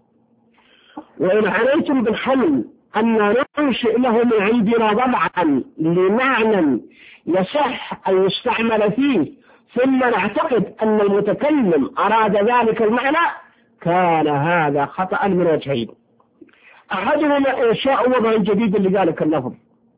وإن عليتم بالحمل أن ننشئ له من عندنا ضبعا لمعنى يصح أن يستعمل فيه ثم نعتقد أن المتكلم أراد ذلك المعنى، كان هذا خطأ من وجهين: أحدهما إنشاء وضع جديد لذلك اللفظ،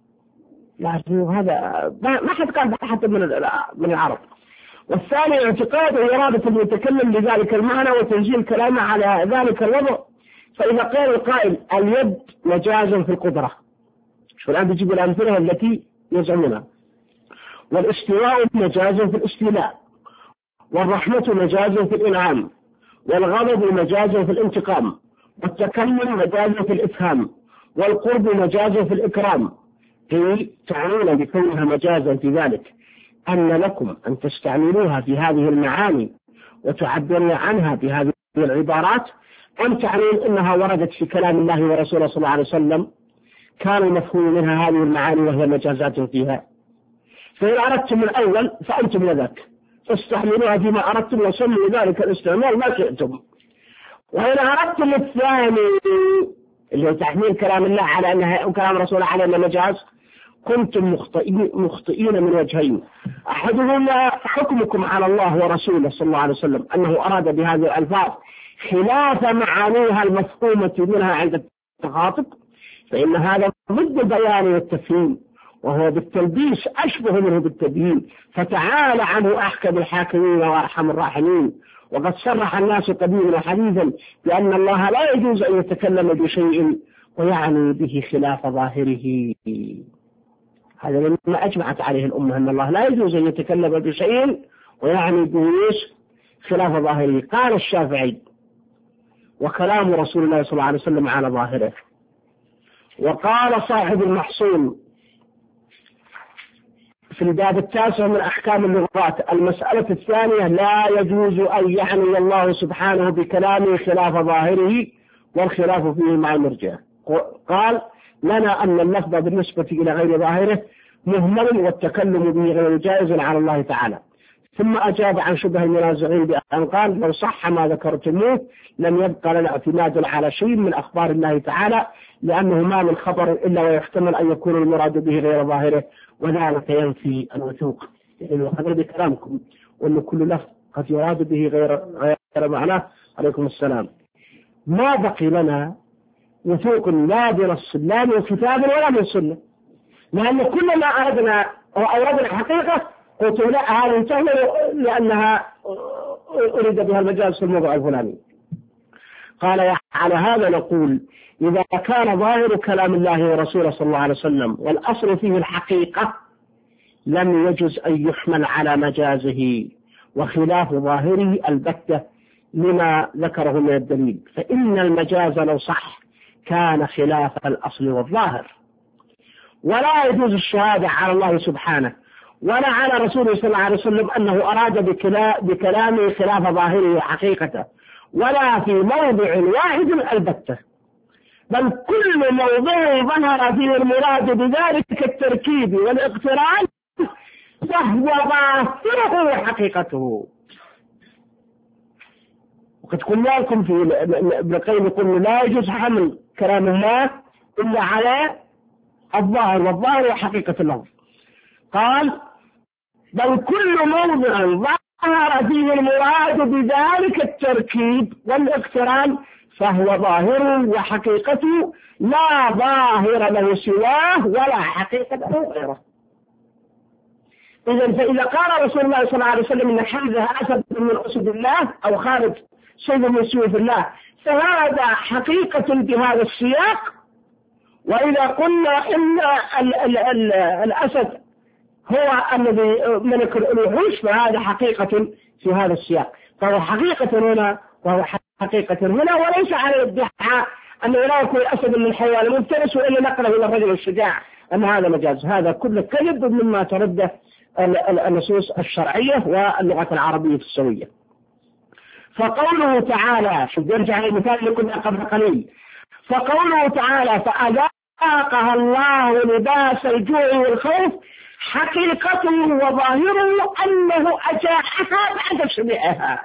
يعني هذا ما حد قال حتى من من العرب، والثاني اعتقاد إرادة المتكلم لذلك المعنى وتنزيل كلامه على ذلك الوضع. فإذا قال القائل اليد مجاز في القدرة، شو الآن بيجيب الأمثلة التي يزعمونها، والاستواء مجاز في الاستيلاء، والرحمة مجاز في الإنعام، والغضب مجاز في الانتقام، والتكلم مجاز في الإفهام، والقرب مجاز في الإكرام، قيل تعنون بكونها مجازا في ذلك أن لكم أن تستعملوها في هذه المعاني وتعبروا عنها بهذه العبارات، أم تعنون أنها وردت في كلام الله ورسوله صلى الله عليه وسلم كان المفهوم منها هذه المعاني وهي مجازات فيها؟ فإن أردتم الأول فأنتم لذاك، فاستحملوها فيما أردتم وسموا ذلك الاستعمال ما شئتم. وإن أردتم الثاني اللي هو تحميل كلام الله على أنها وكلام رسوله على أنها مجاز، كنتم مخطئين, مخطئين من وجهين: أحدهما حكمكم على الله ورسوله صلى الله عليه وسلم أنه أراد بهذه الألفاظ خلاف معانيها المفهومة منها عند التخاطب، فإن هذا ضد البيان والتفهيم، وهو بالتلبيس أشبه منه بالتبيين، فتعالى عنه أحكم الحاكمين وأرحم الراحمين. وقد صرح الناس قديما وحديثا بأن الله لا يجوز أن يتكلم بشيء ويعني به خلاف ظاهره. هذا مما أجمعت عليه الأمة، أن الله لا يجوز أن يتكلم بشيء ويعني به خلاف ظاهره. قال الشافعي: وكلام رسول الله صلى الله عليه وسلم على ظاهره. وقال صاحب المحصول في الباب التاسع من أحكام اللغات: المسألة الثانية لا يجوز أن يعني الله سبحانه بكلامه خلاف ظاهره، والخلاف فيه مع المرجئة. قال: لنا أن اللفظ بالنسبة إلى غير ظاهره مهمل، والتكلم به غير جائز على الله تعالى. ثم أجاب عن شبه المنازعين بأن قال: لو صح ما ذكرتموه لم يبقى لنا اعتماد على شيء من أخبار الله تعالى، لأنه ما من خبر إلا ويحتمل أن يكون المراد به غير ظاهره، وذلك ينفي الوثوق. يعني وخبر بكلامكم وأن كل لفظ قد يراد به غير غير معناه. عليكم السلام. ما بقي لنا وثوق لا بنص لا من كتاب ولا من سنة، لأن كل ما أردنا أو أوردنا حقيقة قلت لا هذه تهمل لأنها أريد بها المجاز في الموضوع الفلاني. قال: على هذا نقول: إذا كان ظاهر كلام الله ورسوله صلى الله عليه وسلم والأصل فيه الحقيقة لم يجوز أن يحمل على مجازه، وخلاف ظاهره البتة لما ذكره من الدليل، فإن المجاز لو صح كان خلاف الأصل والظاهر. ولا يجوز الشهادة على الله سبحانه ولا على رسوله صلى الله عليه وسلم أنه أراد بكلامه خلاف ظاهره وحقيقته، ولا في موضع واحد البتة، بل كل موضوع ظهر فيه المراد بذلك التركيب والاقتران فهو ظاهره وحقيقته. وقد قلنا لكم في ابن القيم يقول: لا يجوز حمل كلام الله إلا على الظاهر، والظاهر وحقيقة اللفظ. قال: بل كل موضع ظهر فيه المراد بذلك التركيب والاقتران فهو ظاهر وحقيقته، لا ظاهر له سواه ولا حقيقة له غيره. إذا فإذا قال رسول الله صلى الله عليه وسلم إن حمزة أسد من أسد الله أو خالد سيف من سيوف الله فهذا حقيقة بهذا السياق. وإذا قلنا إن ال ال ال الأسد هو الذي ملك الوحوش فهذا حقيقة في هذا السياق، فهو حقيقة هنا وهو حقيقة هنا، وليس على الادعاء أنه لا يكون أسد من الحيوان المفترس وإلا نقله إلى الرجل الشجاع أن هذا مجاز. هذا كله كذب مما ترده النصوص الشرعية واللغة العربية السوية. فقوله تعالى، شوف يرجع المثال اللي كنا قبل قليل، فقوله تعالى فأذاقها الله لباس الجوع والخوف حقيقته وظاهره أنه أجاعها بعد شبعها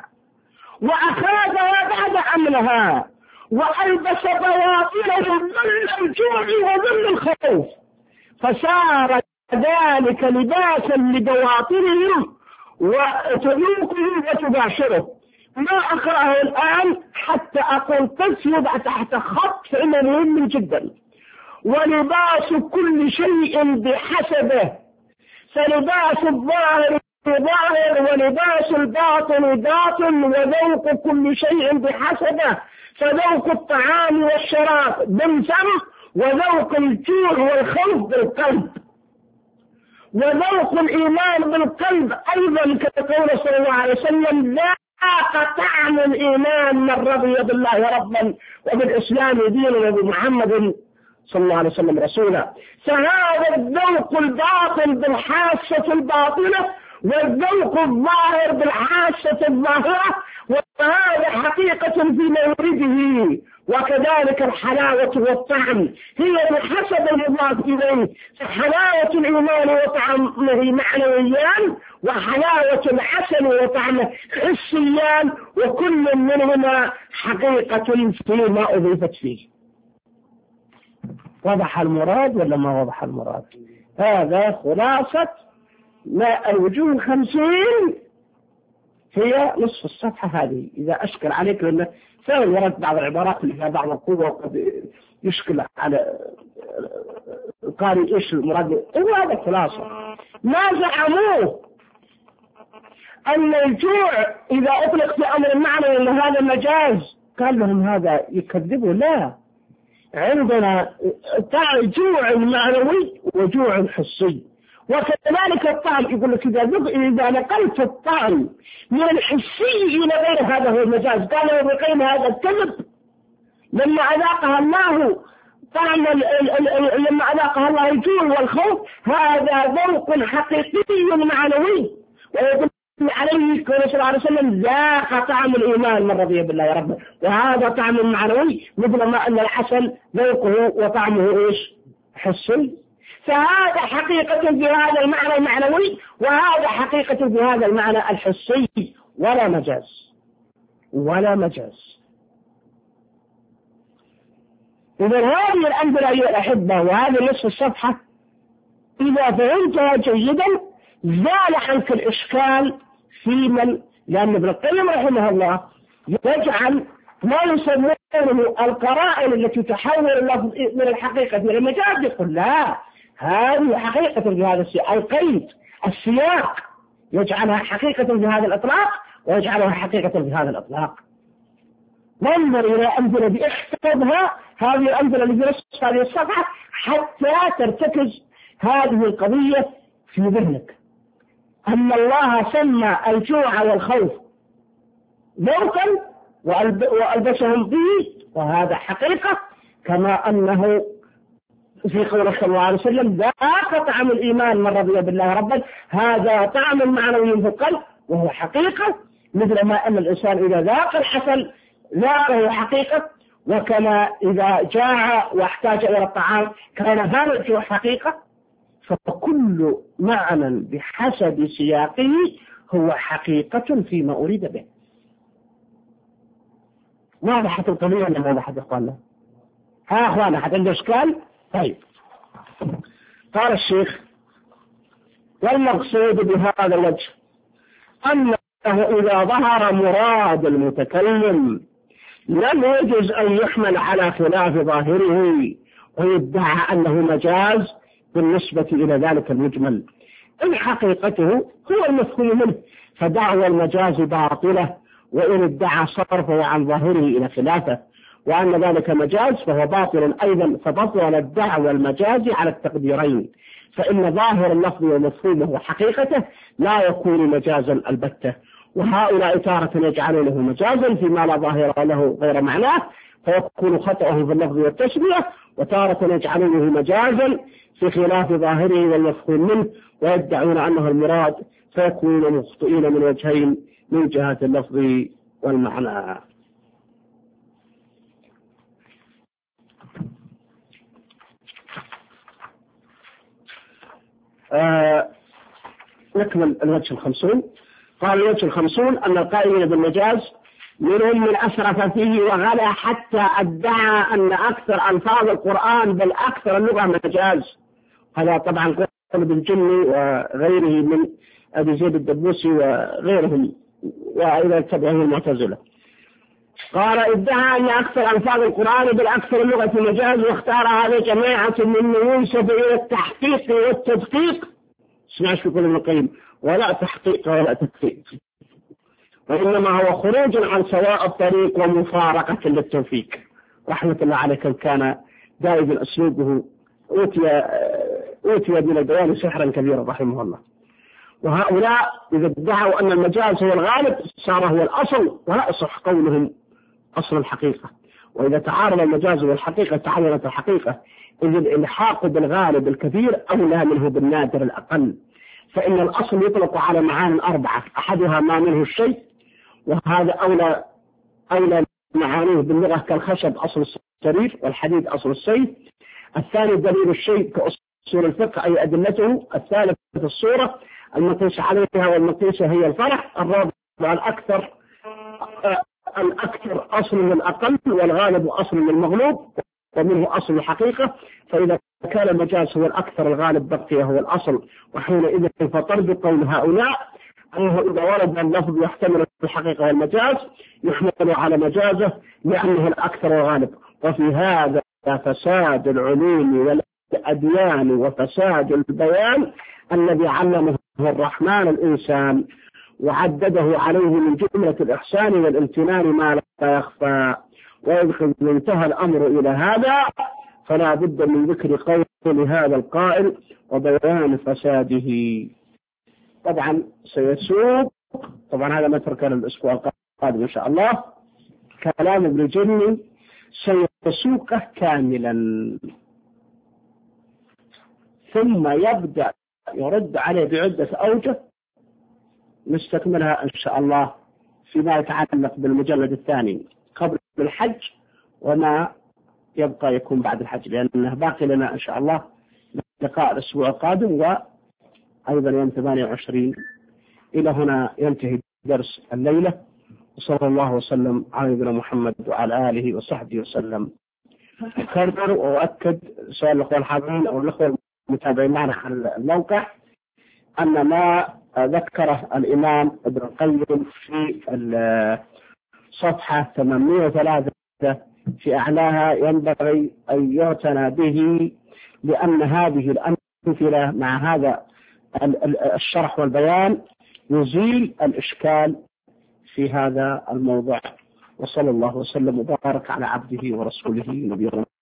وأخاذها بعد أمنها وألبس بواطنهم ظل الجوع وظل الخوف، فصار ذلك لباسا لبواطنهم وتذوقه وتباشره. ما أقرأه الآن حتى أقول قس يوضع تحت خط فإنه مهم جدا. ولباس كل شيء بحسبه، فلباس الظاهر ظاهر ولباس الباطن باطن، وذوق كل شيء بحسبه، فذوق الطعام والشراب بالفم، وذوق الجوع والخوف بالقلب، وذوق الإيمان بالقلب أيضا كقول صلى الله عليه وسلم ذاق طعم الإيمان من رضي بالله ربا وبالإسلام دينا وبمحمد صلى الله عليه وسلم رسولا. فهذا الذوق الباطن بالحاسة الباطنة والذوق الظاهر بالحاسة الظاهرة، وهذا حقيقة في مورده. وكذلك الحلاوة والطعم هي بحسب المضاف إليه، فحلاوة الإيمان وطعمه معنويان، وحلاوة الحسن وطعمه حسيان، وكل منهما حقيقة فيما أضيفت فيه. وضح المراد ولا ما وضح المراد؟ هذا خلاصة ما الوجوه الخمسين هي نصف الصفحة هذه. إذا أشكل عليك لأنه سهل ورد بعض العبارات اللي فيها بعض القوة وقد يشكل على القارئ إيش المراد. هذا خلاصة ما زعموه أن الجوع إذا أطلق في أمر المعنى أن هذا مجاز، قال لهم هذا يكذبوا. لا، عندنا جوع معنوي وجوع حسي، وكذلك الطعم. يقول لك إذا إذا نقلت الطعم من الحسي إلى غير هذا هو المجاز. قالوا بقيم هذا الكذب لما أذاقها الله طعم لما أذاقها الله الجوع والخوف، هذا ذوق حقيقي معنوي، ويقول عليه صلى الله عليه وسلم ذاق طعم الإيمان من رضي بالله ربا، وهذا طعم معنوي مثل ما أن الحسن ذوقه وطعمه إيش حسي. فهذا حقيقة في هذا المعنى المعنوي، وهذا حقيقة في هذا المعنى الحسي، ولا مجاز ولا مجاز. إذا هذه الأمثلة أيها الأحبة وهذه نصف الصفحة إذا فهمتها جيدا زال عنك الإشكال في من، لأن ابن القيم رحمه الله يجعل ما يسمونه القرائن التي تحول اللفظ من الحقيقة إلى المجاز، يقول لا، هذه حقيقة في هذا السياق، القيد السياق يجعلها حقيقة في هذا الإطلاق ويجعلها حقيقة في هذا الإطلاق. ننظر إلى أمثلة بإحتضها هذه الأمثلة اللي في نصف هذه الصفحة حتى ترتكز هذه القضية في ذهنك، أن الله سمى الجوع والخوف ذوقا وألبسهم به، وهذا حقيقة، كما أنه في قوله صلى الله عليه وسلم ذاق طعم الإيمان من رضي بالله ربا، هذا طعم معنوي في القلب وهو حقيقة، مثل ما أن الإنسان إذا ذاق الحسن ذاقه حقيقة، وكما إذا جاع واحتاج إلى الطعام كان هذا الجوع حقيقة. فكل معنى بحسب سياقه هو حقيقة فيما أريد به. واضحة القضية ولا ما واضحة يا أخوانا؟ ها أخوانا حتى عنده إشكال؟ طيب. قال الشيخ والمقصود بهذا الوجه أنه إذا ظهر مراد المتكلم لم يجوز أن يحمل على خلاف ظاهره ويدعى أنه مجاز بالنسبة إلى ذلك المجمل، إن حقيقته هو المفهوم منه، فدعوى المجاز باطلة، وإن ادعى صرفه عن ظاهره إلى خلافه وأن ذلك مجاز فهو باطل أيضا، فبطل الدعوى المجازي على التقديرين، فإن ظاهر اللفظ ومفهومه وحقيقته لا يكون مجازا البتة، وهؤلاء تارة يجعلونه مجازا فيما لا ظاهر له غير معناه فيكون خطأه في اللفظ والتشبيه، وتارة يجعلونه مجازا في خلاف ظاهره والمفهوم منه ويدعون أنه المراد، فيكونون مخطئين من وجهين من جهة اللفظ والمعنى. آه نكمل الوجه الخمسون. قال الوجه الخمسون أن القائلين بالمجاز منهم من أسرف فيه وغلا حتى ادعى أن أكثر ألفاظ القرآن بل أكثر اللغة مجاز. هذا طبعا قول ابن الجني وغيره من أبي زيد الدبوسي وغيرهم وأيضا تبعهم المعتزلة. قال ادعى أن أكثر ألفاظ القرآن بل أكثر اللغة مجاز، واختار هذا جماعة من ينسب إلى التحقيق والتدقيق، سمعش في كل ابن القيم، ولا تحقيق ولا تدقيق، وإنما هو خروج عن سواء الطريق ومفارقة للتوفيق. رحمة الله عليه كان دائما أسلوبه أوتي أوتي من البيان سحرا كبيرا رحمه الله. وهؤلاء إذا ادعوا أن المجاز هو الغالب صار هو الأصل، ولا يصح قولهم أصل الحقيقة. وإذا تعارض المجاز والحقيقة تعارضت الحقيقة، إذ الإلحاق بالغالب الكثير أولى منه بالنادر الأقل، فإن الأصل يطلق على معان أربعة، أحدها ما منه الشيء، وهذا أولى أولى معانيه باللغة كالخشب أصل السرير والحديد أصل السيف. الثاني دليل الشيء كأصول الفقه أي أدلته. الثالث الصورة المقيس عليها والمقيسة هي الفرع. الرابع الأكثر الأكثر أصل من الأقل، والغالب أصل من المغلوب، ومنه أصل الحقيقة. فإذا كان المجاز هو الأكثر الغالب بقي هو الأصل، وحينئذ فطرد قول هؤلاء أنه إذا ورد اللفظ يحتمل الحقيقة والمجاز يحمل على مجازه لأنه الأكثر الغالب. وفي هذا فساد العلوم والأديان وفساد البيان الذي علمه الرحمن الإنسان وعدده عليه من جملة الإحسان والامتنان ما لا يخفى. وإذ انتهى الأمر إلى هذا فلا بد من ذكر قول هذا القائل وبيان فساده. طبعا سيسوق، طبعا هذا نترك الأسبوع القادم إن شاء الله، كلام ابن الجني سيسوقه كاملا، ثم يبدأ يرد عليه بعدة أوجه نستكملها إن شاء الله فيما يتعلق بالمجلد الثاني قبل الحج وما يبقى يكون بعد الحج، لأنه باقي لنا إن شاء الله لقاء الأسبوع القادم وأيضا يوم ثمانية وعشرين. إلى هنا ينتهي درس الليلة، وصلى الله وسلم على نبينا محمد وعلى آله وصحبه وسلم. أكرر وأؤكد سؤال الأخوة الحاضرين أو الأخوة المتابعين معنا على الموقع أن ما ذكره الإمام ابن القيم في الصفحة ثمانمائة وثلاثة في أعلاها ينبغي أن يعتنى به، لأن هذه الأمثلة مع هذا الشرح والبيان يزيل الإشكال في هذا الموضوع. وصلى الله وسلم وبارك على عبده ورسوله نبينا